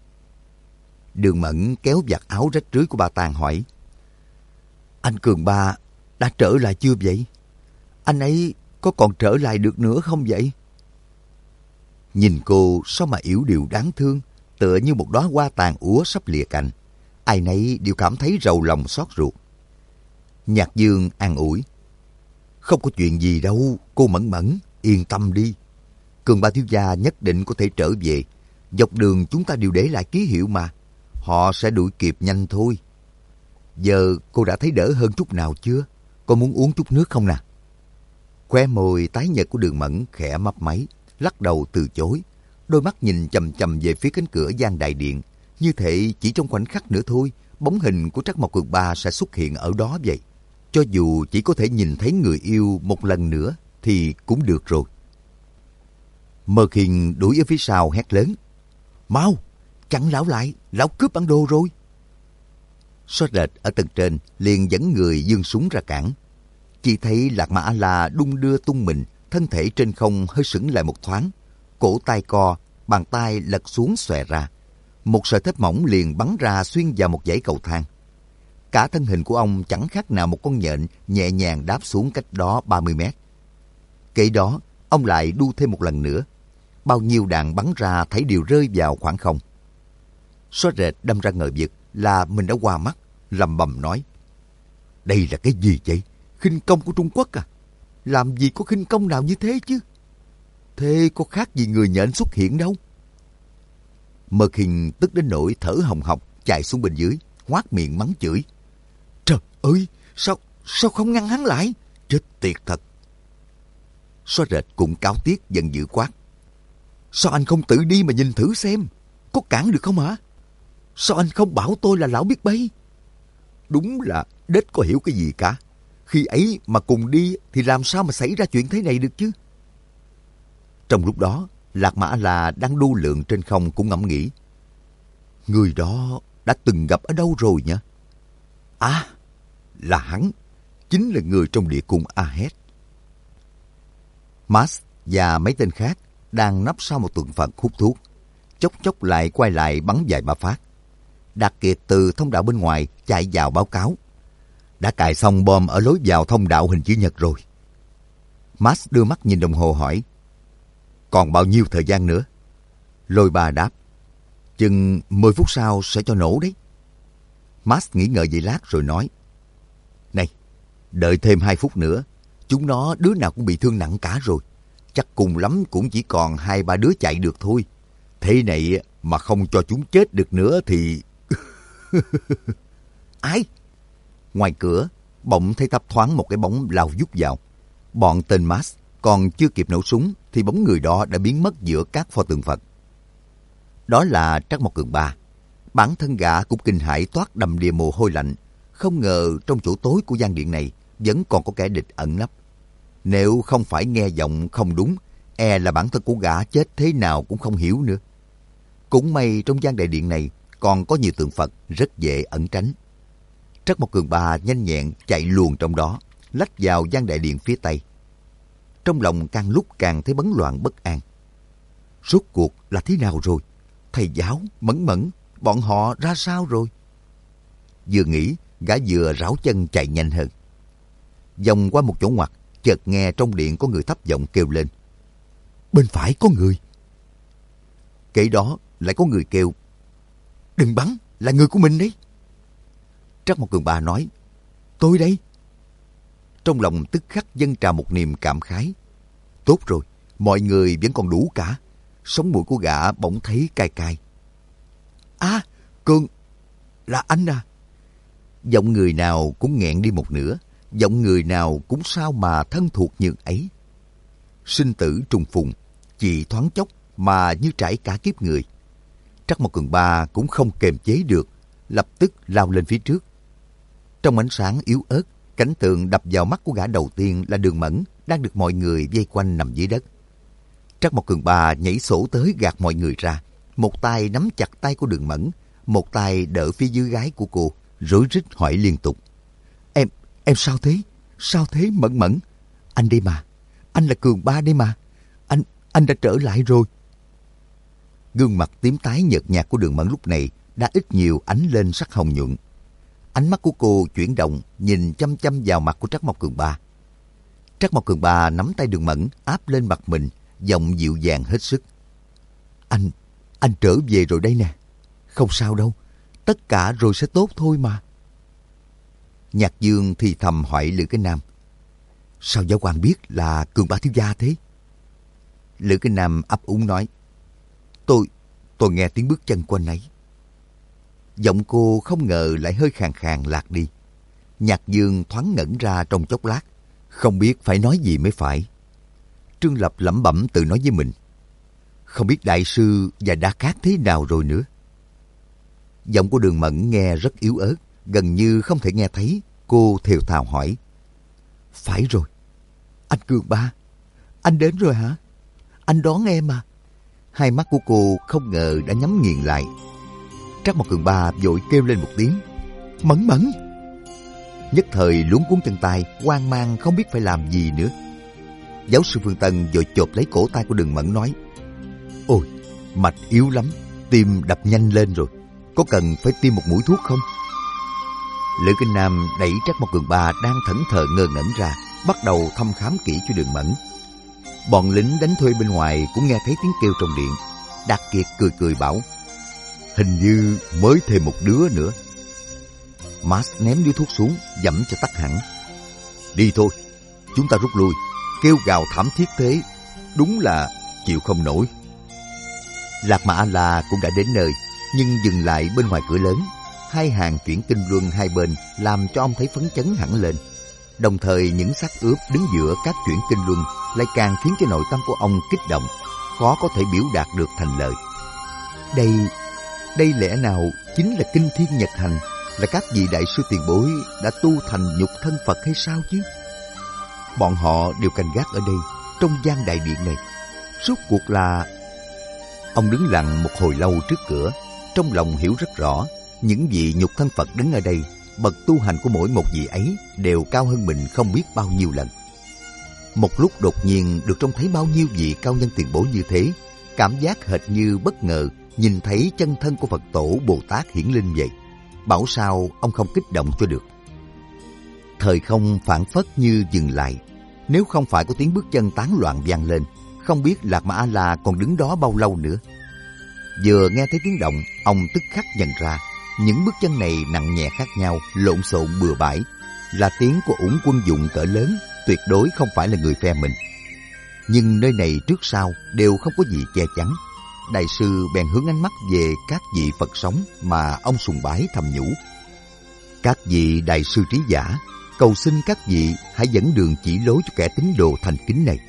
Đường Mẫn kéo vạt áo rách rưới của Ba Tàng hỏi: "Anh Cường Ba đã trở lại chưa vậy? Anh ấy có còn trở lại được nữa không vậy?" Nhìn cô sao mà yểu điệu đáng thương, tựa như một đóa hoa tàn úa sắp lìa cành. Ai nấy đều cảm thấy rầu lòng xót ruột. Nhạc Dương an ủi: "Không có chuyện gì đâu, cô Mẫn Mẫn, yên tâm đi. Cường Ba thiếu gia nhất định có thể trở về. Dọc đường chúng ta đều để lại ký hiệu mà. Họ sẽ đuổi kịp nhanh thôi. Giờ cô đã thấy đỡ hơn chút nào chưa? Có muốn uống chút nước không nè?" Khóe môi tái nhợt của Đường Mẫn khẽ mấp máy, lắc đầu từ chối. Đôi mắt nhìn chằm chằm về phía cánh cửa gian đại điện, như thể chỉ trong khoảnh khắc nữa thôi, bóng hình của Trắc Mộc Cường Ba sẽ xuất hiện ở đó vậy. Cho dù chỉ có thể nhìn thấy người yêu một lần nữa thì cũng được rồi. Mơ Khiên đuổi ở phía sau hét lớn: "Mau, chặn lão lại, lão cướp bản đồ rồi." Xót Rệt ở tầng trên liền dẫn người giương súng ra cản. Chỉ thấy Lạc Ma A-la đung đưa tung mình, thân thể trên không hơi sững lại một thoáng, cổ tay co, bàn tay lật xuống xòe ra. Một sợi thép mỏng liền bắn ra xuyên vào một dãy cầu thang. Cả thân hình của ông chẳng khác nào một con nhện nhẹ nhàng đáp xuống cách đó 30 mét. Kể đó, ông lại đu thêm một lần nữa. Bao nhiêu đạn bắn ra thấy đều rơi vào khoảng không. Xót Rệt đâm ra ngờ vực là mình đã qua mắt, lầm bầm nói: "Đây là cái gì vậy? Khinh công của Trung Quốc à? Làm gì có khinh công nào như thế chứ? Thế có khác gì người nhện xuất hiện đâu." Mơ Khiên tức đến nỗi thở hồng hộc chạy xuống bên dưới, hoác miệng mắng chửi: "Trời ơi, sao không ngăn hắn lại? Chết tiệt thật!" Xóa Rệt cũng cáo tiết giận dữ quát: "Sao anh không tự đi mà nhìn thử xem? Có cản được không hả? Sao anh không bảo tôi là lão biết bay? Đúng là đếch có hiểu cái gì cả. Khi ấy mà cùng đi thì làm sao mà xảy ra chuyện thế này được chứ?" Trong lúc đó, Lạc Ma A-la đang đu lượn trên không cũng ngẫm nghĩ: người đó đã từng gặp ở đâu rồi nhỉ? À, là hắn, chính là người trong địa cung A-hét. Max và mấy tên khác đang nấp sau một tượng Phật hút thuốc. Chốc chốc lại quay lại bắn vài ba phát. Đạt Kiệt từ thông đạo bên ngoài chạy vào báo cáo. Đã cài xong bom ở lối vào thông đạo hình chữ nhật rồi. Max đưa mắt nhìn đồng hồ hỏi. Còn bao nhiêu thời gian nữa? Lôi Ba đáp. Chừng 10 phút sau sẽ cho nổ đấy. Max nghĩ ngợi giây lát rồi nói. Này, đợi thêm 2 phút nữa. Chúng nó đứa nào cũng bị thương nặng cả rồi. Chắc cùng lắm cũng chỉ còn 2-3 đứa chạy được thôi. Thế này mà không cho chúng chết được nữa thì... Ai? Ngoài cửa, bỗng thấy thấp thoáng một cái bóng lao vút vào. Bọn tên Max còn chưa kịp nổ súng thì bóng người đó đã biến mất giữa các pho tượng Phật. Đó là Trắc Mộc Cường Ba. Bản thân gã cũng kinh hãi toát đầm đìa mồ hôi lạnh. Không ngờ trong chỗ tối của gian điện này vẫn còn có kẻ địch ẩn nấp. Nếu không phải nghe giọng không đúng, e là bản thân của gã chết thế nào cũng không hiểu nữa. Cũng may trong gian đại điện này còn có nhiều tượng Phật rất dễ ẩn tránh. Trắc Mộc Cường Ba nhanh nhẹn chạy luồn trong đó, lách vào gian đại điện phía tây. Trong lòng càng lúc càng thấy bấn loạn bất an. Rốt cuộc là thế nào rồi? Thầy giáo, Mẫn Mẫn, bọn họ ra sao rồi? Vừa nghĩ, gã vừa rảo chân chạy nhanh hơn. Vòng qua một chỗ ngoặt, chợt nghe trong điện có người thấp giọng kêu lên. Bên phải có người. Kể đó lại có người kêu. Đừng bắn, là người của mình đấy. Trắc Mộc Cường Ba nói. Tôi đây. Trong lòng tức khắc dâng trào một niềm cảm khái. Tốt rồi, mọi người vẫn còn đủ cả. Sống mũi của gã bỗng thấy cay cay. À, Cường, là anh à? Giọng người nào cũng nghẹn đi một nửa. Giọng người nào cũng sao mà thân thuộc như ấy. Sinh tử trùng phùng, chỉ thoáng chốc mà như trải cả kiếp người. Trắc Mộc Cường Ba cũng không kềm chế được, lập tức lao lên phía trước. Trong ánh sáng yếu ớt, cảnh tượng đập vào mắt của gã đầu tiên là Đường Mẫn đang được mọi người vây quanh nằm dưới đất. Trắc Mộc Cường Ba nhảy sổ tới gạt mọi người ra, một tay nắm chặt tay của Đường Mẫn, một tay đỡ phía dưới gái của cô, rối rít hỏi liên tục. Em sao thế? Sao thế Mẫn Mẫn? Anh đây mà, anh là Cường Ba đây mà. Anh đã trở lại rồi. Gương mặt tím tái nhợt nhạt của Đường Mẫn lúc này đã ít nhiều ánh lên sắc hồng nhuận. Ánh mắt của cô chuyển động, nhìn chăm chăm vào mặt của Trắc Mộc Cường Ba. Trắc Mộc Cường Ba nắm tay Đường Mẫn áp lên mặt mình, giọng dịu dàng hết sức. Anh trở về rồi đây nè. Không sao đâu, tất cả rồi sẽ tốt thôi mà. Nhạc Dương thì thầm hỏi Lữ Cái Nam. Sao giáo quan biết là Cường Ba thiếu gia thế? Lữ Cái Nam ấp úng nói. Tôi nghe tiếng bước chân của anh ấy. Giọng cô không ngờ lại hơi khàn khàn lạc đi. Nhạc Dương thoáng ngẩn ra trong chốc lát, không biết phải nói gì mới phải. Trương Lập lẩm bẩm tự nói với mình. Không biết đại sư và Đa Cát thế nào rồi nữa. Giọng của Đường Mẫn nghe rất yếu ớt, gần như không thể nghe thấy. Cô thều thào hỏi. Phải rồi, anh Cường Ba, anh đến rồi hả? Anh đón em à? Hai mắt của cô không ngờ đã nhắm nghiền lại. Trắc Mộc Cường Ba vội kêu lên một tiếng. Mẫn Mẫn! Nhất thời luống cuống chân tay, hoang mang không biết phải làm gì nữa. Giáo sư Phương Tân vội chộp lấy cổ tay của Đường Mẫn nói. Ôi, mạch yếu lắm, tim đập nhanh lên rồi. Có cần phải tiêm một mũi thuốc không? Lữ Kinh Nam đẩy Trắc Mộc Cường Ba đang thẫn thờ ngơ ngẩn ra, bắt đầu thăm khám kỹ cho Đường Mẫn. Bọn lính đánh thuê bên ngoài cũng nghe thấy tiếng kêu trong điện. Đạt Kiệt cười cười bảo. Hình như mới thêm một đứa nữa. Max ném điếu thuốc xuống, dẫm cho tắt hẳn. Đi thôi, chúng ta rút lui. Kêu gào thảm thiết thế, đúng là chịu không nổi. Lạc Mà A-la cũng đã đến nơi, nhưng dừng lại bên ngoài cửa lớn. Hai hàng chuyển kinh luân hai bên làm cho ông thấy phấn chấn hẳn lên. Đồng thời những xác ướp đứng giữa các chuyển kinh luân lại càng khiến cho nội tâm của ông kích động, khó có thể biểu đạt được thành lời. Đây lẽ nào chính là kinh thiên nhật hành, là các vị đại sư tiền bối đã tu thành nhục thân Phật hay sao chứ? Bọn họ đều canh gác ở đây, trong gian đại điện này. Rốt cuộc là... Ông đứng lặng một hồi lâu trước cửa, trong lòng hiểu rất rõ, những vị nhục thân Phật đứng ở đây, bậc tu hành của mỗi một vị ấy đều cao hơn mình không biết bao nhiêu lần. Một lúc đột nhiên được trông thấy bao nhiêu vị cao nhân tiền bối như thế, cảm giác hệt như bất ngờ nhìn thấy chân thân của Phật tổ Bồ Tát hiển linh vậy. Bảo sao ông không kích động cho được. Thời không phảng phất như dừng lại. Nếu không phải có tiếng bước chân tán loạn vang lên, không biết Lạc Ma A-la còn đứng đó bao lâu nữa. Vừa nghe thấy tiếng động, ông tức khắc nhận ra những bước chân này nặng nhẹ khác nhau, lộn xộn bừa bãi, là tiếng của ủng quân dụng cỡ lớn, tuyệt đối không phải là người phe mình. Nhưng nơi này trước sau đều không có gì che chắn. Đại sư bèn hướng ánh mắt về các vị Phật sống mà ông sùng bái thầm nhủ: các vị đại sư trí giả, cầu xin các vị hãy dẫn đường chỉ lối cho kẻ tín đồ thành kính này.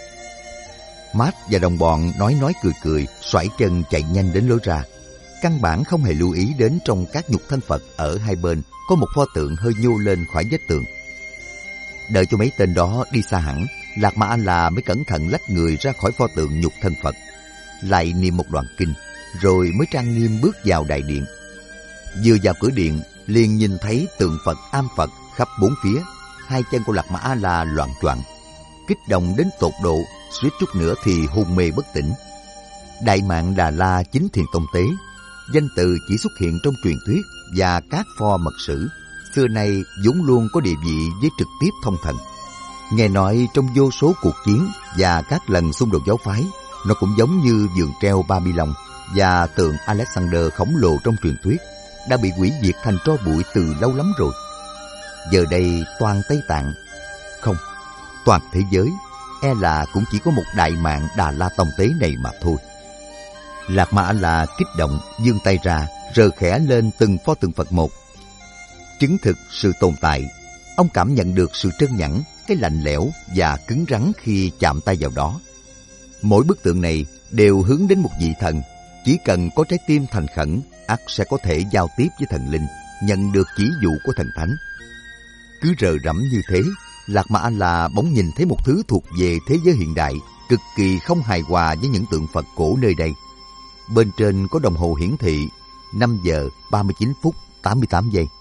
Mát và đồng bọn nói cười, xoải chân chạy nhanh đến lối ra. Căn bản không hề lưu ý đến trong các nhục thân Phật ở hai bên có một pho tượng hơi nhô lên khỏi vách tường. Đợi cho mấy tên đó đi xa hẳn, Lạc Ma A-la mới cẩn thận lách người ra khỏi pho tượng nhục thân Phật, lại niệm một đoạn kinh, rồi mới trang nghiêm bước vào đại điện. Vừa vào cửa điện, liền nhìn thấy tượng Phật am Phật khắp bốn phía. Hai chân của Lạc Ma A-la loạng choạng, kích động đến tột độ, suýt chút nữa thì hôn mê bất tỉnh. Đại Mạn Đà La Chính Thiền Tông Tế, danh từ chỉ xuất hiện trong truyền thuyết và các pho mật sử, xưa nay vốn luôn có địa vị với trực tiếp thông thần. Nghe nói trong vô số cuộc chiến và các lần xung đột giáo phái, nó cũng giống như vườn treo Babylon và tượng Alexander khổng lồ trong truyền thuyết, đã bị hủy diệt thành tro bụi từ lâu lắm rồi. Giờ đây toàn Tây Tạng, không, toàn thế giới, e là cũng chỉ có một Đại Mạn Đà La Tông Tế này mà thôi. Lạc Ma A-la kích động vươn tay ra, rờ khẽ lên từng pho tượng Phật một. Chứng thực sự tồn tại, ông cảm nhận được sự trơn nhẵn, cái lạnh lẽo và cứng rắn khi chạm tay vào đó. Mỗi bức tượng này đều hướng đến một vị thần, chỉ cần có trái tim thành khẩn, ắt sẽ có thể giao tiếp với thần linh, nhận được chỉ dụ của thần thánh. Cứ rờ rẫm như thế, Lạc Ma A-la bỗng nhìn thấy một thứ thuộc về thế giới hiện đại, cực kỳ không hài hòa với những tượng Phật cổ nơi đây. Bên trên có đồng hồ hiển thị 5 giờ 39 phút 88 giây.